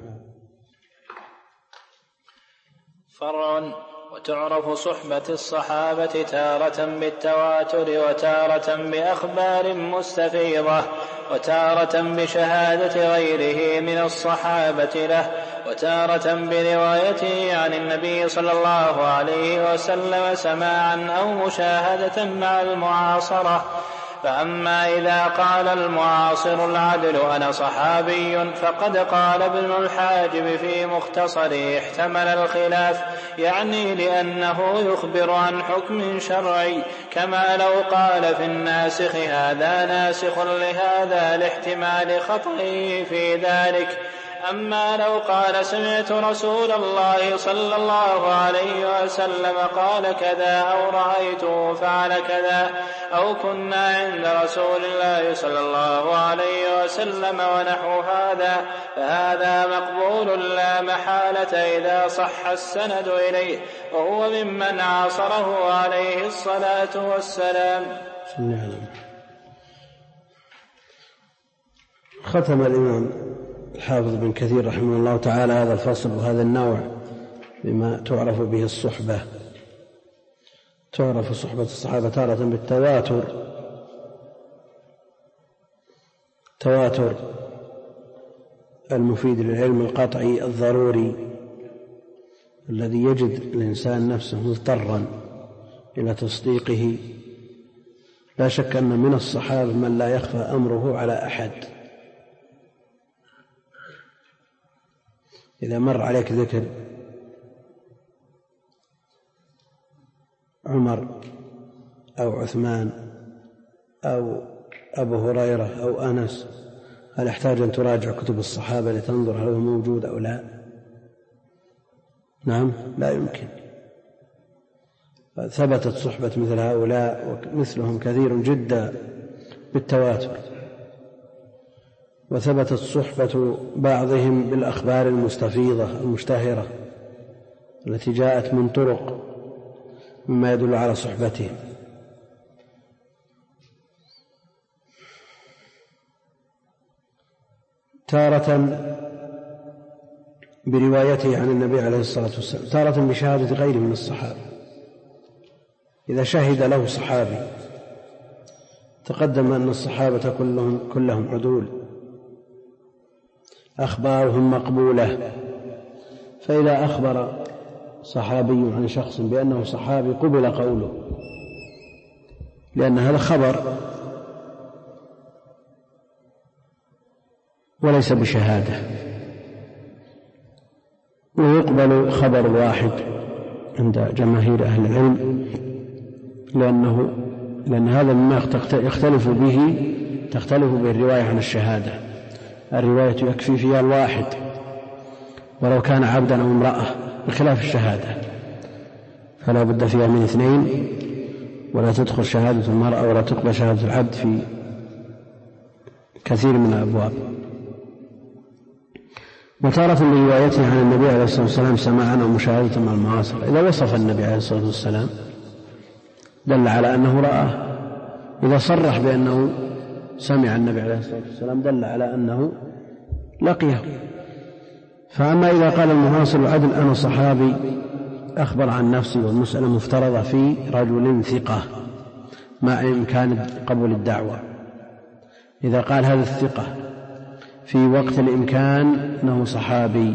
فرع. وتعرف صحبة الصحابة تارة بالتواتر، وتارة بأخبار مستفيضة، وتارة بشهادة غيره من الصحابة له، وتارة بروايته عن النبي صلى الله عليه وسلم سماعا أو مشاهدة مع المعاصرة. فأما إذا قال المعاصر العدل أنا صحابي، فقد قال ابن الحاجب في مختصره احتمل الخلاف، يعني لأنه يخبر عن حكم شرعي، كما لو قال في الناسخ هذا ناسخ لهذا لاحتمال خطئه في ذلك. أما لو قال سمعت رسول الله صلى الله عليه وسلم قال كذا، أو رأيته فعل كذا، أو كنا عند رسول الله صلى الله عليه وسلم ونحو هذا، فهذا مقبول لا محالة إذا صح السند إليه، وهو ممن عاصره عليه الصلاة والسلام. ختم الإمام الحافظ بن كثير رحمه الله تعالى هذا الفصل وهذا النوع بما تعرف به الصحبة. تعرف صحبة الصحابة تارة بالتواتر، تواتر المفيد للعلم القطعي الضروري الذي يجد الإنسان نفسه مضطرا إلى تصديقه. لا شك أن من الصحابة من لا يخفى أمره على أحد. إذا مر عليك ذكر عمر أو عثمان أو أبو هريرة أو أنس هل يحتاج أن تراجع كتب الصحابة لتنظر هل هو موجود أو لا؟ نعم، لا يمكن. ثبتت صحبة مثل هؤلاء ومثلهم كثير جدا بالتواتر، وثبتت صحبة بعضهم بالأخبار المستفيضة المشتهرة التي جاءت من طرق مما يدل على صحبتهم. تارة بروايته عن النبي عليه الصلاة والسلام، تارة بشهادة غيره من الصحابة. إذا شهد له صحابي، تقدم أن الصحابة كلهم, كلهم عدول، أخبارهم مقبولة، فإذا أخبر صحابي عن شخص بأنه صحابي قبل قوله، لأن هذا خبر وليس بشهادة. ويقبل خبر الواحد عند جماهير أهل العلم، لأنه لأن هذا مما يختلف به تختلف به الرواية عن الشهادة. الرواية يكفي فيها الواحد ولو كان عبدا أو امرأة، بخلاف الشهادة فلا بد فيها من اثنين، ولا تدخل شهادة المرأة ولا تقبل شهادة العبد في كثير من الأبواب. وتارة بروايته عن النبي عليه الصلاة والسلام سماعا أو مشاهدة مع المعاصر. إذا وصف النبي عليه الصلاة والسلام دل على أنه رآه، إذا صرح بأنه سمع النبي عليه الصلاة والسلام دل على أنه لقيه. فأما إذا قال المعاصر العدل أنا صحابي أخبر عن نفسي والمسألة مفترضة في رجل ثقة مع إمكان قبول الدعوة، إذا قال هذا الثقة في وقت الإمكان أنه صحابي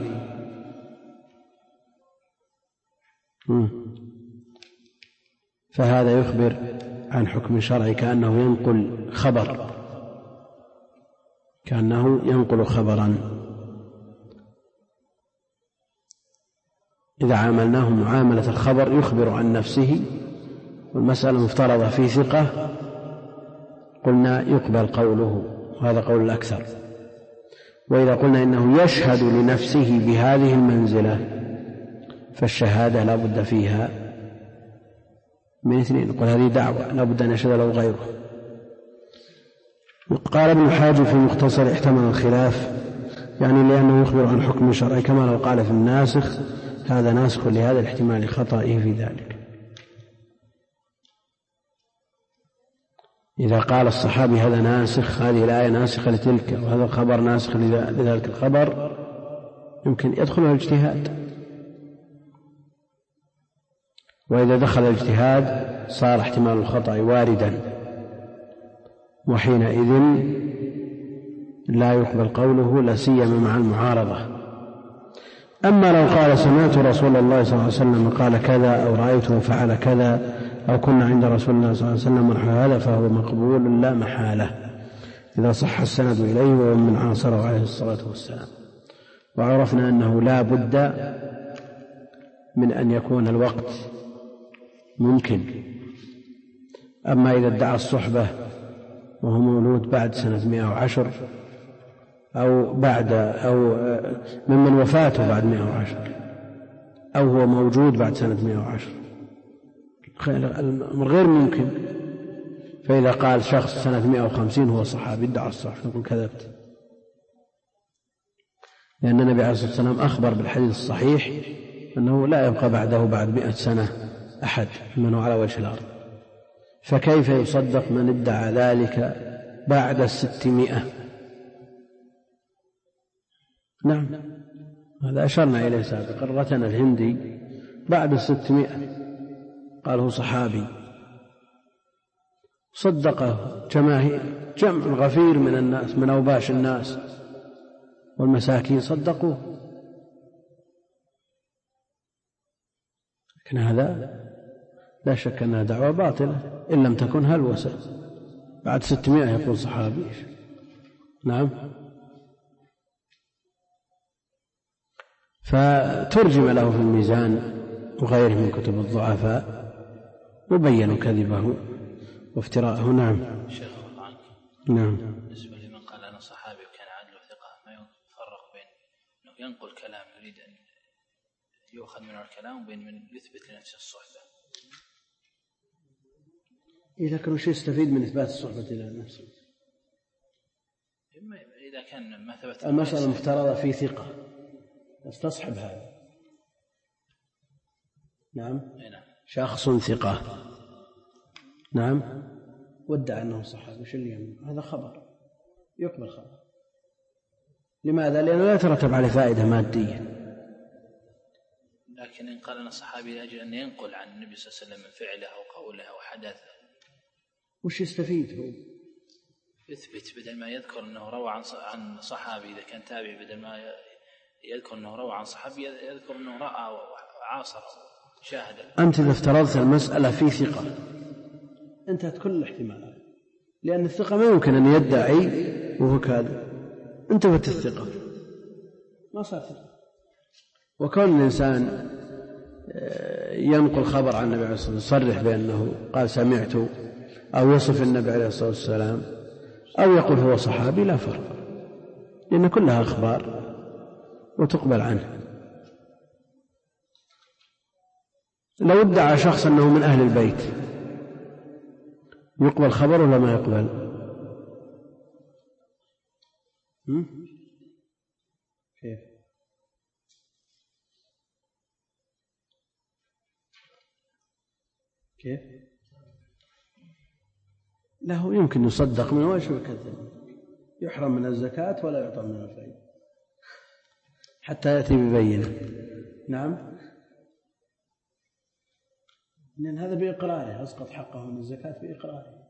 فهذا يخبر عن حكم شرعي كأنه ينقل خبر كأنه ينقل خبرا. إذا عاملناه معاملة الخبر يخبر عن نفسه والمسألة مفترضة في ثقة قلنا يقبل قوله، وهذا قول الأكثر. وإذا قلنا إنه يشهد لنفسه بهذه المنزلة فالشهادة لا بد فيها من اثنين، نقول هذه دعوة لا بد أن يشهد له غيره. قال ابن حاجب في مختصر احتمل الخلاف، يعني لأنه يخبر عن حكم شرعي كما لو قال في الناسخ هذا ناسخ لهذا الاحتمال خطئه في ذلك. إذا قال الصحابي هذا ناسخ، هذه الآية ناسخة لتلك، وهذا الخبر ناسخ لذلك الخبر، يمكن يدخل الاجتهاد. وإذا دخل الاجتهاد صار احتمال الخطأ واردا، وحينئذ لا يقبل قوله لا سيما مع المعارضة. أما لو قال سمعت رسول الله صلى الله عليه وسلم قال كذا أو رأيته فعل كذا أو كنا عند رسول الله صلى الله عليه وسلم ونحو هذا فهو مقبول لا محالة إذا صح السند إليه ومن عاصره عليه الصلاة والسلام. وعرفنا أنه لا بد من أن يكون الوقت ممكن. أما إذا ادعى الصحبة وهو مولود بعد سنة مئة وعشر أو بعد أو ممن وفاته بعد مئة وعشر أو هو موجود بعد سنة مئة وعشر، الأمر غير ممكن. فإذا قال شخص سنة مئة وخمسين هو صحابي ادعى الصحبة نقول كذبت، لأن النبي عليه الصلاة والسلام أخبر بالحديث الصحيح أنه لا يبقى بعده بعد مئة سنة أحد من هو على وجه الأرض، فكيف يصدق من ادعى ذلك بعد الستمائة؟ نعم هذا أشرنا إليه سابقا، الرتن الهندي بعد الستمائة قال هو صحابي، صدقه جماهير جمع غفير من الناس من أوباش الناس والمساكين صدقوه. لكن هذا لا شك أنها دعوة باطلة إن لم تكن هلوسة. بعد ستمائة يقول صحابي. نعم. فترجم له في الميزان وغيره من كتب الضعفاء وبينوا كذبه وافتراءه. نعم. شيخ نعم. بالنسبة لمن قال أنا صحابي صحابي وكان عدل وثقة ما يفرق بين أنه ينقل كلام يريد أن يؤخذ منه الكلام وبين من يثبت لنفسه الصحبة؟ إذا كان وش يستفيد من إثبات الصحبة إلى نفسه؟ إذا كان ما ثبت المسألة مفترضة في ثقة استصحب هذا. نعم. نعم. شخص ثقة نعم وادعى أنه صحابي وش اللي يعمل؟ هذا خبر يقبل خبر. لماذا؟ لأنه لا يترتب عليه فائدة مادية. لكن إن قال أنا صحابي لأجل أن ينقل عن النبي صلى الله عليه وسلم فعله أو قوله أو حدثه وش يستفيد هو؟ يثبت بدل ما يذكر أنه روى عن صحابي إذا كان تابع بدل ما يذكر أنه روى عن صحابي يذكر أنه رأى وعاصر شاهد. أنت إذا افترضت المسألة في ثقة انتهت كل الاحتمالات، لأن الثقة ما يمكن أن يدعي وهو كاذب. انتهت الثقة ما صار ثقة. وكون الإنسان ينقل خبر عن النبي عليه الصلاة والسلام يصرح بأنه قال سمعت أو يصف النبي عليه الصلاة والسلام أو يقول هو صحابي لا فرق، لأن كلها أخبار وتقبل عنه. لو ادعى شخص أنه من أهل البيت يقبل خبر ولا ما يقبل؟ كيف؟ كيف؟ له يمكن يصدق من وجه ويكذب، يحرم من الزكاة ولا يعطى من الفيء حتى يأتي ببينة. نعم، لأن هذا بإقراره أسقط حقه من الزكاة بإقراره.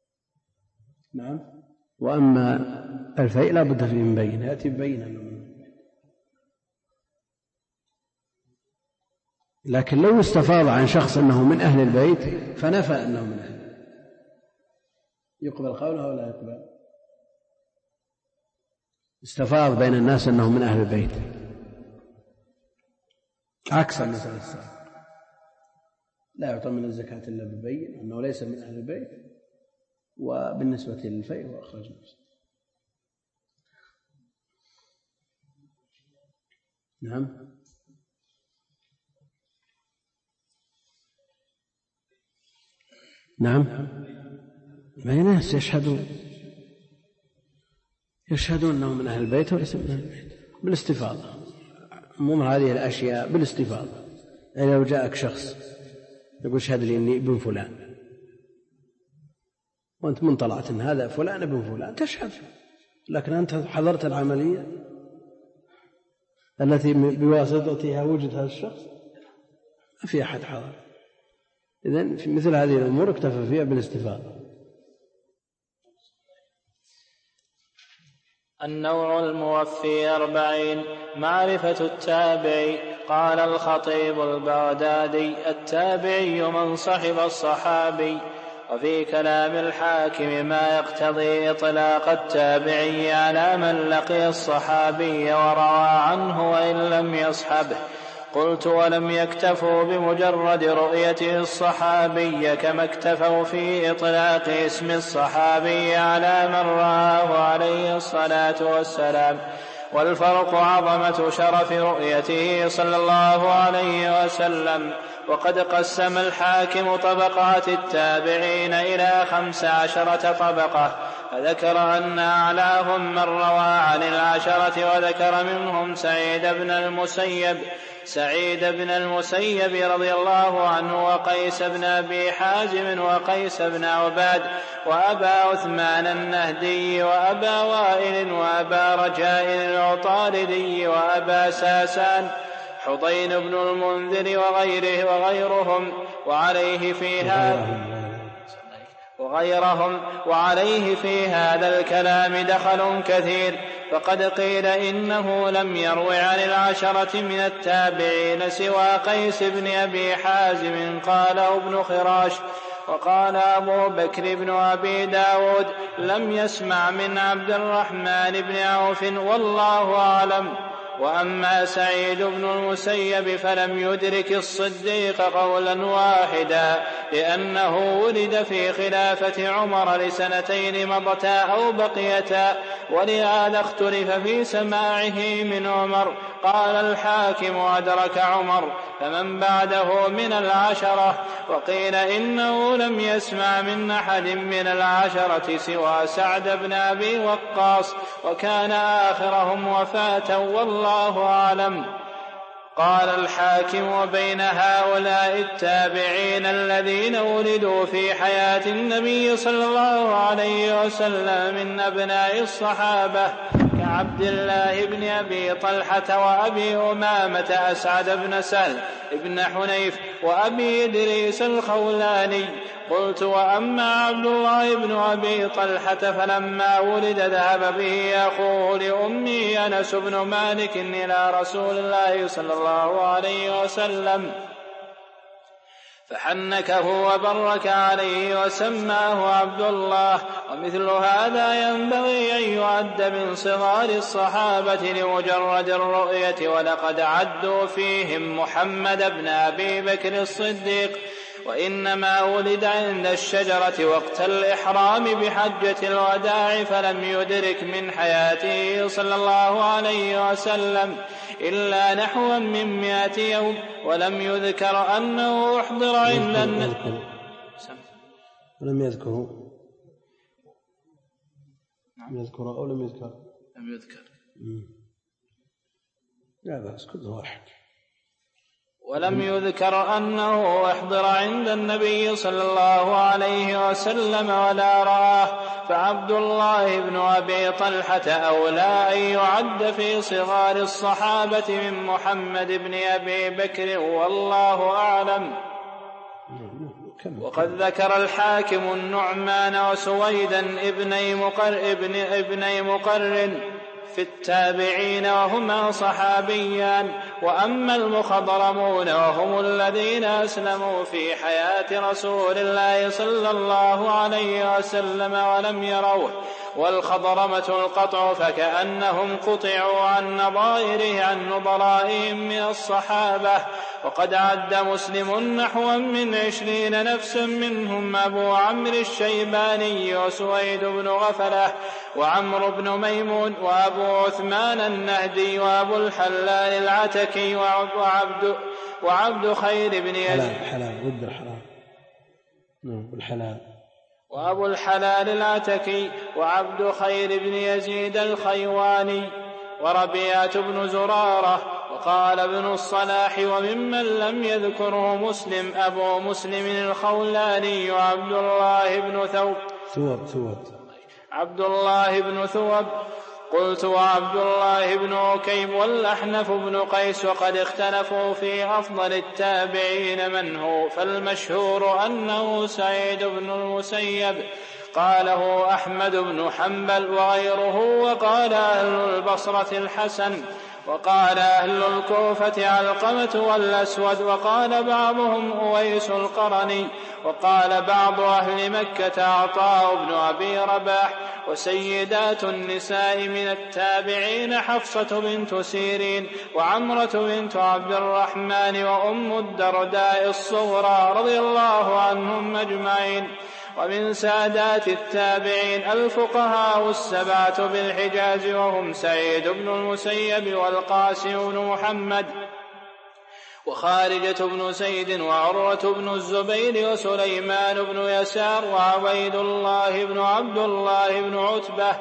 نعم. وأما الفيء لا بد فيه من بينة، يأتي ببينة. لكن لو استفاض عن شخص أنه من أهل البيت فنفى أنه من أهل البيت يقبل قوله ولا يقبل؟ استفاض بين الناس أنه من أهل البيت عكس المسألة السابقة، لا يعطى من الزكاة إلا ببين أنه ليس من أهل البيت، وبالنسبة للفيء هو أخرج نفسه. نعم. نعم. ما ناس يشهدون يشهدون أنه من أهل البيت وليس من أهل البيت بالاستفاضة. عموم هذه الأشياء بالاستفاضة. يعني لو جاءك شخص يقول اشهد لي إني ابن فلان، وأنت من طلعت إن هذا فلان ابن فلان تشهد، لكن أنت حضرت العملية التي بواسطتها وجد هذا الشخص، ما في أحد حضر. إذن في مثل هذه الأمور اكتفى فيها بالاستفاضة. النوع الموفي أربعين. معرفة التابعي. قال الخطيب البغدادي: التابعي من صحب الصحابي. وفي كلام الحاكم ما يقتضي إطلاق التابعي على من لقي الصحابي وروى عنه وإن لم يصحبه. قلت: ولم يكتفوا بمجرد رؤيته الصحابي كما اكتفوا في إطلاق اسم الصحابي على من رآه عليه الصلاة والسلام. والفرق عظمة شرف رؤيته صلى الله عليه وسلم. وقد قسم الحاكم طبقات التابعين إلى خمس عشرة طبقة، فذكر أن أعلاهم من روى عن العشرة، وذكر منهم سعيد بن المسيب سعيد بن المسيب رضي الله عنه، وقيس بن أبي حازم، وقيس بن عباد، وأبا عثمان النهدي، وأبا وائل، وأبا رجاء العطاردي، وأبا ساسان حطين بن المنذر وغيره وغيرهم وعليه في هذا وغيرهم وعليه في هذا الكلام دخل كثير. فقد قيل إنه لم يروي عن العشرة من التابعين سوى قيس بن أبي حازم قاله ابن خراش. وقال أبو بكر بن أبي داود: لم يسمع من عبد الرحمن بن عوف والله أعلم. وأما سعيد بن المسيب فلم يدرك الصديق قولا واحدا لأنه ولد في خلافة عمر لسنتين مضتا أو بقيتا، ولهذا اختلف في سماعه من عمر. قال الحاكم أدرك عمر فمن بعده من العشرة، وقيل إنه لم يسمع من أحد من العشرة سوى سعد بن أبي وقاص، وكان آخرهم وفاة والله أعلم. قال الحاكم وبين هؤلاء التابعين الذين ولدوا في حياة النبي صلى الله عليه وسلم من أبناء الصحابة كعبد الله بن أبي طلحة وأبي أمامة أسعد بن سهل بن حنيف وأبي إدريس الخولاني. قلت وأما عبد الله بن أبي طلحة فلما ولد ذهب به أخوه لأمي أنس بن مالك إلى رسول الله صلى الله عليه وسلم فحنكه وبرك عليه وسماه عبد الله. ومثل هذا ينبغي أن يعد من صغار الصحابة لمجرد الرؤية، ولقد عدوا فيهم محمد بن أبي بكر الصديق، وإنما ولد عند الشجرة وقت الإحرام بحجة الوداع، فلم يدرك من حياته صلى الله عليه وسلم إلا نحوا من مئة يوم، ولم يذكر أنه أحضر عند النبي. ولم يذكره لم يذكر أو لم يذكر لم يذكر لا بأس كل واحد. ولم يذكر أنه أحضر عند النبي صلى الله عليه وسلم ولا رآه، فعبد الله بن أبي طلحة أولى أن يعد في صغار الصحابة من محمد بن أبي بكر والله أعلم. وقد ذكر الحاكم النعمان وسويدا ابني مقر ابن ابني مقرن في التابعين وهما صحابيان. وأما المخضرمون وهم الذين أسلموا في حياة رسول الله صلى الله عليه وسلم ولم يروه، والخضرمة القطع، فكأنهم قطعوا عن نظائره عن نظرائهم من الصحابة. وقد عد مسلم نحوا من عشرين نفسا منهم أبو عمرو الشيباني وسويد بن غفلة وعمرو بن ميمون وأبو عثمان النهدي وأبو الحلال العتكي وعبد, وعبد خير بن يزيد حلال ود الحلال بالحلال وأبو الحلال العتكي وعبد خير بن يزيد الخيواني وربيعة بن زرارة. وقال ابن الصلاح وممن لم يذكره مسلم أبو مسلم الخولاني وعبد الله بن ثوب ثوب ثوب عبد الله بن ثوب. قلت وعبد الله بن عكيم والأحنف بن قيس، وقد اختلفوا في أفضل التابعين من هو، فالمشهور أنه سعيد بن المسيب قاله أحمد بن حنبل وغيره، وقال أهل البصرة الحسن، وقال أهل الكوفة علقمة والأسود، وقال بعضهم أويس القرني، وقال بعض أهل مكة عطاء بن أبي رباح. وسيدات النساء من التابعين حفصة بنت سيرين وعمرة بنت عبد الرحمن وأم الدرداء الصغرى رضي الله عنهم أجمعين. ومن سادات التابعين الفقهاء السبعة بالحجاز، وهم سعيد بن المسيب والقاسم بن محمد وخارجة بن زيد وعروة بن الزبير وسليمان بن يسار وعبيد الله بن عبد الله بن عتبة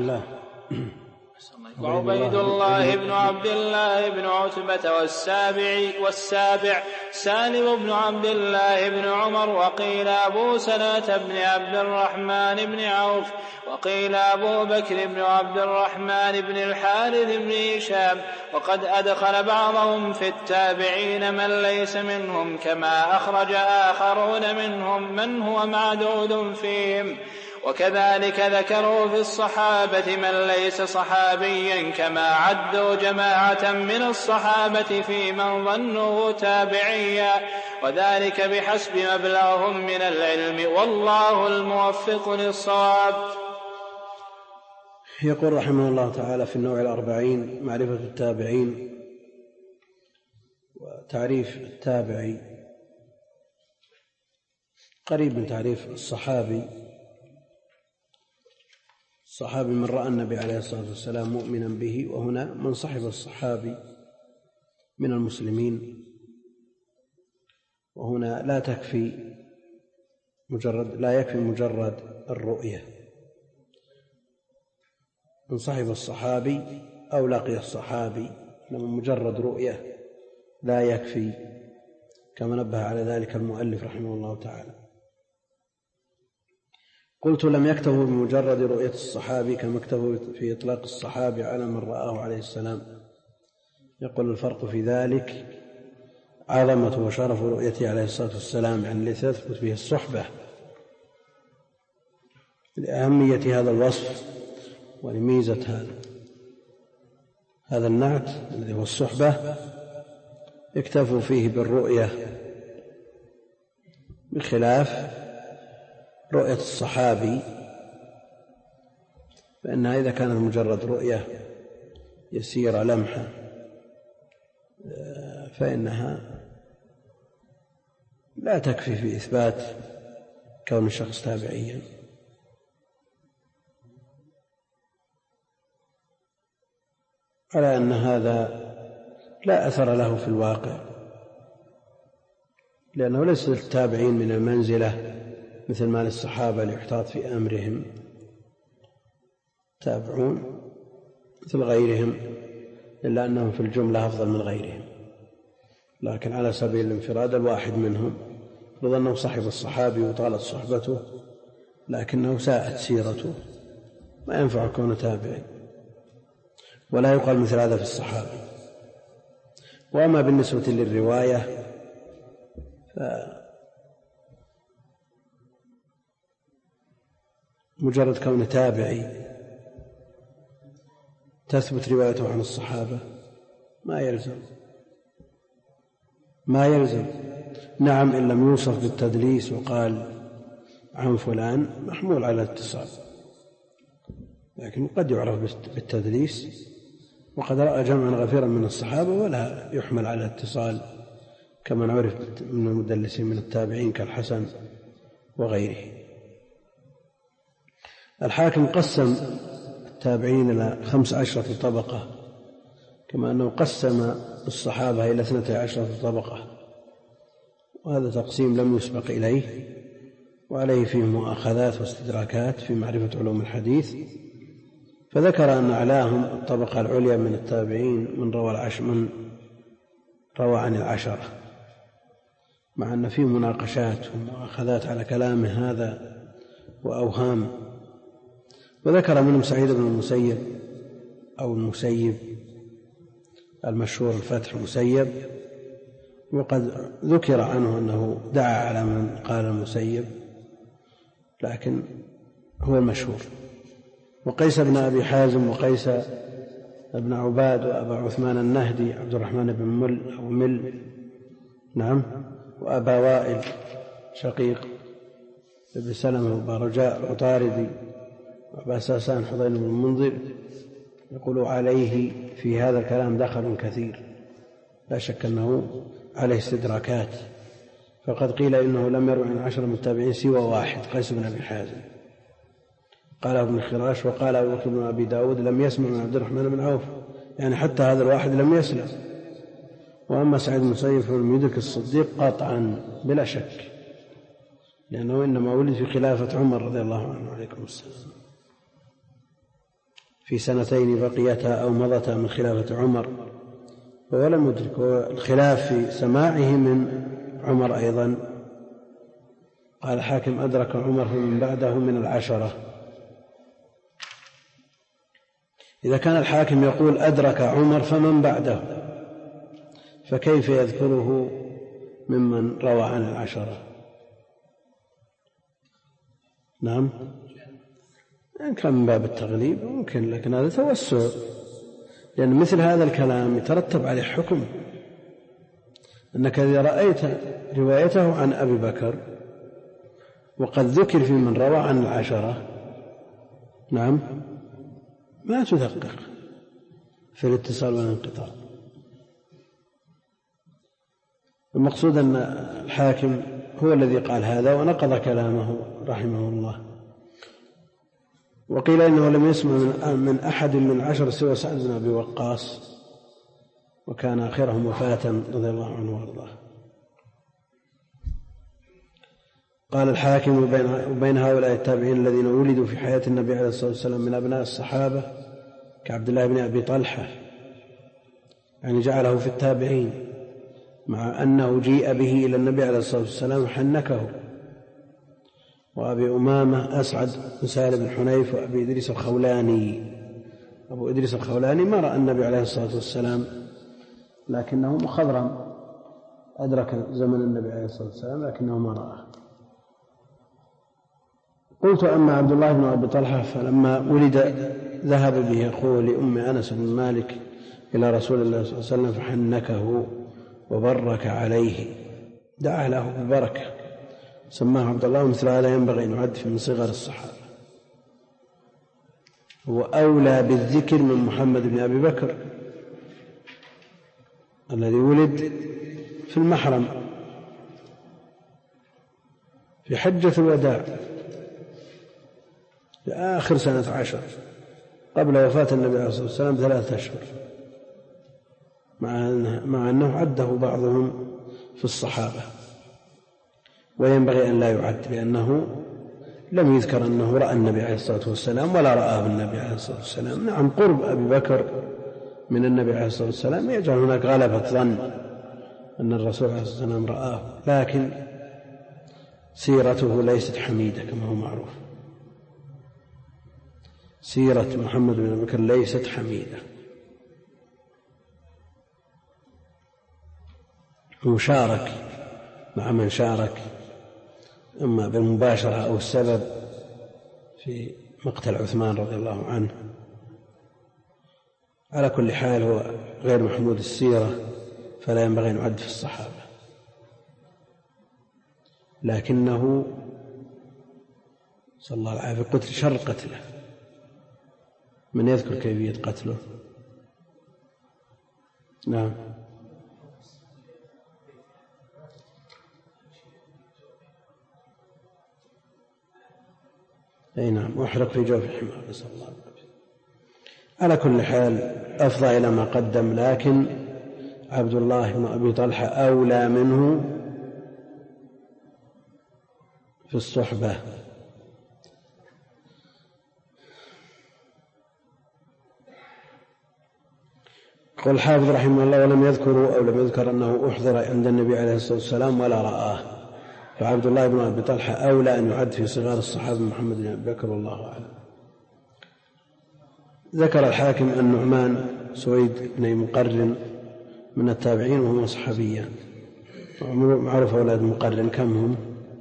وعبيد الله بن عبد الله بن عتبة والسابع, والسابع سالم بن عبد الله بن عمر. وقيل أبو سلمة بن عبد الرحمن بن عوف، وقيل أبو بكر بن عبد الرحمن بن الحارث بن هشام. وقد أدخل بعضهم في التابعين من ليس منهم، كما أخرج آخرون منهم من هو معدود فيهم. وكذلك ذكروا في الصحابة من ليس صحابيا، كما عدوا جماعة من الصحابة في من ظنوا تابعيا، وذلك بحسب مبلغهم من العلم، والله الموفق للصواب. يقول رحمه الله تعالى في النوع الأربعين: معرفة التابعين. وتعريف التابعي قريب من تعريف الصحابي. الصحابي من رأى النبي عليه الصلاة والسلام مؤمنا به، وهنا من صحب الصحابي من المسلمين، وهنا لا تكفي مجرد لا يكفي مجرد الرؤية. من صحب الصحابي أو لقي الصحابي، إنما مجرد رؤية لا يكفي، كما نبه على ذلك المؤلف رحمه الله تعالى. قلت: لم يكتفوا بمجرد رؤية الصحابي كما اكتفوا في إطلاق الصحابي على من رآه عليه السلام. يقول: الفرق في ذلك عظمة وشرف رؤيته عليه الصلاة والسلام، يعني لتثبت فيه الصحبة لأهمية هذا الوصف ولميزة هذا هذا النعت الذي هو الصحبة. اكتفوا فيه بالرؤية، بخلاف رؤية الصحابي، فإنها إذا كانت مجرد رؤية يسيرة لمحة فإنها لا تكفي في إثبات كون الشخص تابعيا. على أن هذا لا أثر له في الواقع، لأنه ليس التابعين من المنزلة مثل ما للصحابة ليحتاط في أمرهم، تابعون مثل غيرهم، إلا أنهم في الجملة أفضل من غيرهم. لكن على سبيل الانفراد الواحد منهم رضى أنه صاحب الصحابي وطالت صحبته، لكنه ساءت سيرته، ما ينفع كونه تابعي، ولا يقال مثل هذا في الصحابة. وأما بالنسبة للرواية فمجرد كونه تابعي تثبت روايته عن الصحابة ما يلزم ما يلزم نعم، إن لم يوصف بالتدليس وقال عن فلان محمول على الاتصال، لكن قد يعرف بالتدليس، وقد رأى جمعا غفيرا من الصحابة ولا يحمل على الاتصال، كما عرف من المدلسين من التابعين كالحسن وغيره. الحاكم قسم التابعين إلى خمس عشرة طبقة، كما أنه قسم الصحابة إلى اثنتي عشرة طبقة، وهذا تقسيم لم يسبق إليه، وعليه فيه مؤاخذات واستدراكات في معرفة علوم الحديث. فذكر أن أعلاهم الطبقة العليا من التابعين من روى العشر من روى عن العشرة، مع أن فيه مناقشات ومؤاخذات على كلامه هذا وأوهام. وذكر منهم سعيد بن المسيب أو المسيب المشهور الفتح المسيب، وقد ذكر عنه أنه دعا على من قال المسيب، لكن هو المشهور. وقيس بن أبي حازم وقيس بن عباد وأبا عثمان النهدي عبد الرحمن بن مل أو مل نعم وأبا وائل شقيق ابن سلمة وأبا رجاء العطاردي وأبا ساسان حضين بن المنذر. يقول عليه في هذا الكلام دخل كثير، لا شك أنه عليه استدراكات، فقد قيل إنه لم يروي عن عشرة من التابعين سوى واحد قيس بن أبي حازم، قاله ابن خراش. وقال أبو بكر بن أبي داود لم يسمع من عبد الرحمن بن عوف، يعني حتى هذا الواحد لم يسلم. وأما سعيد بن المسيب فلم يدرك الصديق قطعا بلا شك، لأنه إنما ولد في خلافة عمر رضي الله عنه عليكم السلام، في سنتين بقيتا أو مضتا من خلافة عمر، وهو لم يدرك. والخلاف في سماعه من عمر أيضا. قال الحاكم أدرك عمر فمن بعده من العشرة. إذا كان الحاكم يقول أدرك عمر فمن بعده، فكيف يذكره ممن روى عن العشرة؟ نعم، إن كان من باب التغليب ممكن، لكن هذا توسع، لأن مثل هذا الكلام يترتب عليه حكم، أنك إذا رأيت روايته عن أبي بكر وقد ذكر في من روى عن العشرة نعم ما تدقق في الاتصال والانقطاع. المقصود أن الحاكم هو الذي قال هذا ونقض كلامه رحمه الله. وقيل إنه لم يسمع من أحد من عشر سوى سعد بن أبي وقاص، وكان آخرهم وفاة رضي الله عنه وارضاه. قال الحاكم: وبين هؤلاء التابعين الذين ولدوا في حياة النبي عليه الصلاة والسلام من أبناء الصحابة كعبد الله بن أبي طلحة، يعني جعله في التابعين، مع أنه جيء به إلى النبي عليه الصلاة والسلام حنكه، وأبي أمامة أسعد بن سالم بن حنيف، وأبي إدريس الخولاني. أبو إدريس الخولاني ما رأى النبي عليه الصلاة والسلام، لكنه مخضرم، أدرك زمن النبي عليه الصلاة والسلام لكنه ما رآه. قلت: أما عبد الله بن أبي طلحة فلما ولد ذهب به أخوه لأم أنس بن مالك إلى رسول الله صلى الله عليه وسلم فحنكه وبرك عليه، دعا له بالبركة، سماه عبد الله. مثل هذا ينبغي أن يعد من صغر الصحابة. هو أولى بالذكر من محمد بن أبي بكر الذي ولد في المحرم في حجة الوداع في آخر سنة عشر قبل وفاة النبي عليه الصلاة والسلام ثلاثة أشهر، مع أنه عده بعضهم في الصحابة، وينبغي أن لا يعد، لأنه لم يذكر أنه رأى النبي عليه الصلاة والسلام ولا رآه النبي عليه الصلاة والسلام. نعم، قرب أبي بكر من النبي عليه الصلاة والسلام يجعل هناك غلبة ظن أن الرسول عليه الصلاة والسلام رآه، لكن سيرته ليست حميدة كما هو معروف. سيرة محمد بن أبي بكر ليست حميدة. هو شارك مع من شارك، إما بالمباشرة أو السبب، في مقتل عثمان رضي الله عنه. على كل حال هو غير محمود السيرة، فلا ينبغي أن يعد في الصحابة، لكنه صلى الله عليه وسلم قتل شر قتله. من يذكر كيفية قتله؟ نعم. أي نعم، أحرق في جوف الحمار، نسأل الله العافية. على كل حال أفضى إلى ما قدم، لكن عبد الله بن أبي طلحة أولى منه في الصحبة. قال الحافظ رحمه الله: ولم يذكروا أو لم يذكر أنه أحضر عند النبي عليه الصلاة والسلام ولا رآه، فعبد الله بن أبي طلحة أولى أن يعد في صغار الصحابة محمد بن أبي بكر، والله أعلم. ذكر الحاكم أن نعمان سويد بن مقرن من التابعين وهم صحابيان، معروف أولاد مقرن كم هم؟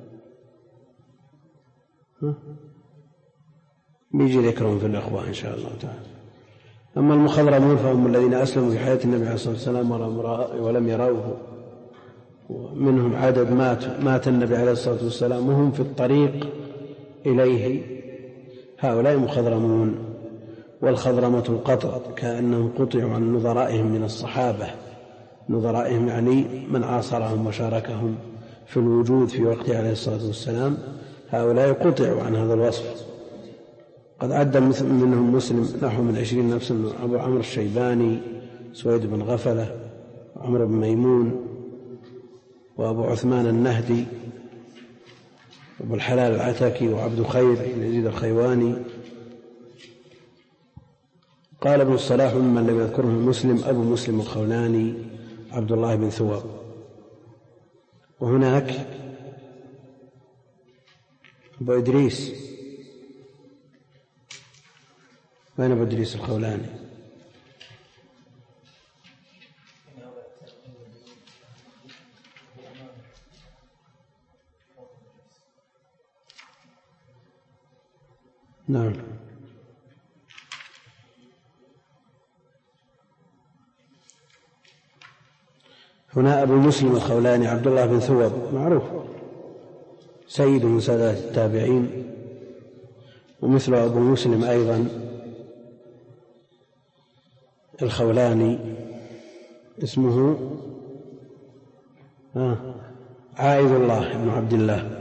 بيجي ذكرهم في الأخوة إن شاء الله تعالى. أما المخضرمون فهم الذين أسلموا في حياة النبي عليه الصلاة والسلام ولم يروه، ومنهم عدد مات مات النبي عليه الصلاة والسلام وهم في الطريق إليه، هؤلاء مخضرمون. والخضرمة القطع، كأنهم قطعوا عن نظرائهم من الصحابة. نظرائهم يعني من عاصرهم وشاركهم في الوجود في وقته عليه الصلاة والسلام، هؤلاء قطعوا عن هذا الوصف. قد عد منهم مسلم نحو من عشرين نفسا: أبو عمرو الشيباني، سويد بن غفلة، وعمرو بن ميمون، وأبو عثمان النهدي، وأبو الحلال العتكي، وعبد خير بن يزيد الخيواني. قال ابن الصلاح: ممن لم يذكره مسلم أبو مسلم الخولاني عبد الله بن ثواب. وهناك أبو إدريس. وين أبو إدريس الخولاني؟ نعم. هنا أبو مسلم الخولاني عبد الله بن ثواب معروف، سيد من سادات التابعين، ومثل أبو مسلم أيضا الخولاني اسمه عائذ الله بن عبد الله.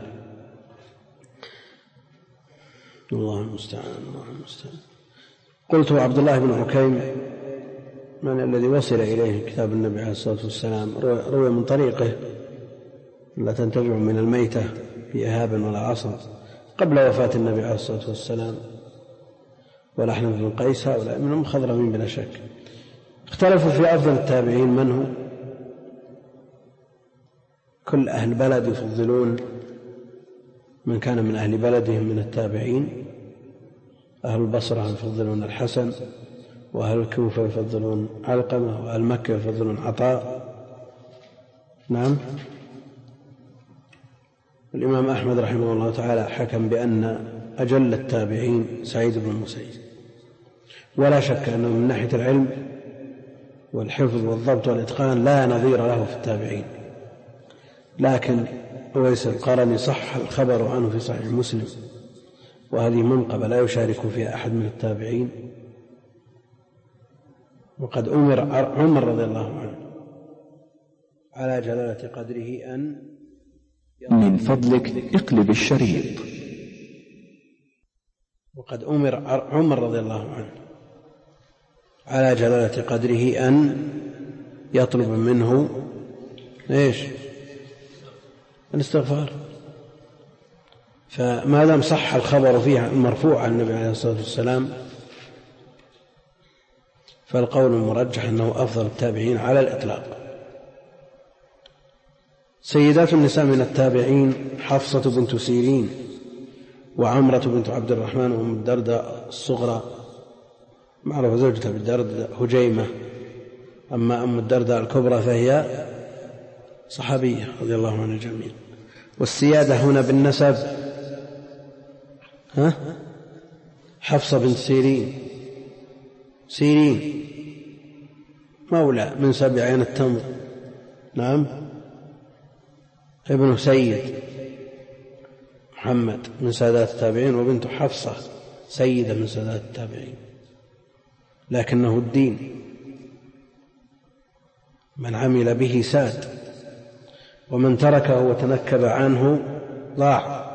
الله المستعان الله المستعان. قلت عبد الله بن عكيم من الذي وصل إليه كتاب النبي عليه الصلاة والسلام، روي من طريقه لا تنتفع من الميتة في إهاب ولا عصر قبل وفاة النبي عليه الصلاة والسلام، ولحن بن قيس هؤلاء منهم خضرمين بلا شك. اختلفوا في أفضل التابعين من هو. كل أهل بلد يفضلون من كان من أهل بلدهم من التابعين. أهل البصرة يفضلون الحسن، وأهل الكوفة يفضلون علقمة، وأهل مكة يفضلون عطاء. نعم. الإمام أحمد رحمه الله تعالى حكم بأن أجل التابعين سعيد بن المسيب، ولا شك أنه من ناحية العلم والحفظ والضبط والإتقان لا نظير له في التابعين. لكن أويس القرني صح الخبر عنه في صحيح مسلم، وهذه منقبة لا يشارك فيها أحد من التابعين. وقد أمر عمر رضي الله عنه على جلالة قدره أن من فضلك اقلب الشريط. وقد أمر عمر رضي الله عنه على جلالة قدره أن يطلب منه إيش؟ الاستغفار. فما دام صح الخبر فيها المرفوع عن النبي عليه الصلاة والسلام فالقول المرجح أنه أفضل التابعين على الإطلاق. سيدات النساء من التابعين حفصة بنت سيرين، وعمرة بنت عبد الرحمن، وأم الدرداء الصغرى معروف زوجة أبي الدرداء هجيمة. أما أم الدرداء الكبرى فهي صحابية رضي الله عن الجميع. والسيادة هنا بالنسب ها حفصة بنت سيرين سيرين مولى من سبع عين التمر. نعم. ابن سيد محمد من سادات التابعين، وبنت حفصة سيدة من سادات التابعين، لكنه الدين من عمل به ساد، ومن تركه وتنكب عنه ضاع،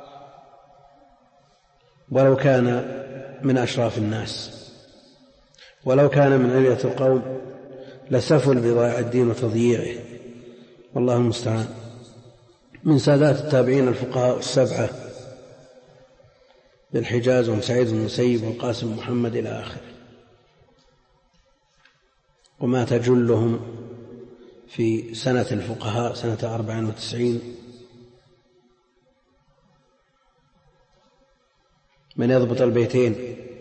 ولو كان من أشراف الناس، ولو كان من علية القوم لسفل بضياع الدين وتضييعه، والله المستعان. من سادات التابعين الفقهاء السبعة بالحجاز، وهم سعيد بن المسيب والقاسم محمد إلى آخره، ومات جلهم في سنة الفقهاء سنة أربع وتسعين. من يضبط البيتين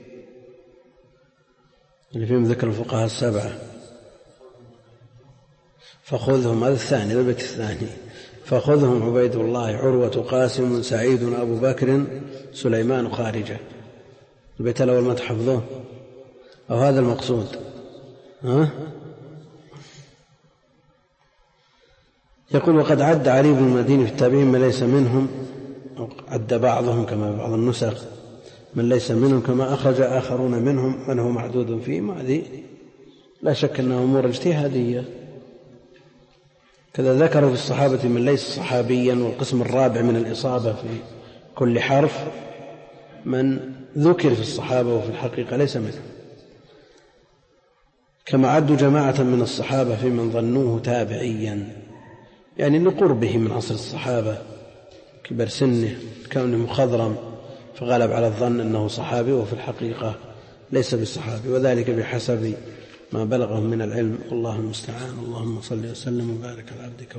اللي فيهم ذكر الفقهاء السبعة؟ فخذهم، هذا الثاني، البيت الثاني. فخذهم عبيد الله، عروة، قاسم، سعيد، أبو بكر، سليمان، خارجة. البيت الأول ما تحفظوه أو هذا المقصود؟ ها؟ يقول: وقد عد علي بن المديني في التابعين من ليس منهم، أو عد بعضهم كما بعض النسخ من ليس منهم، كما أخرج آخرون منهم من هو معدود فيهم. هذه لا شك أنها أمور اجتهادية. كذا ذكروا في الصحابة من ليس صحابيا، والقسم الرابع من الإصابة في كل حرف من ذكر في الصحابة وفي الحقيقة ليس منهم، كما عدوا جماعة من الصحابة في من ظنوه تابعيا، يعني لقربه من عصر الصحابة، كبر سنه، كونه مخضرم، فغلب على الظن أنه صحابي وفي الحقيقة ليس بالصحابي، وذلك بحسب ما بلغهم من العلم. والله المستعان. اللهم صل وسلم وبارك على عبدك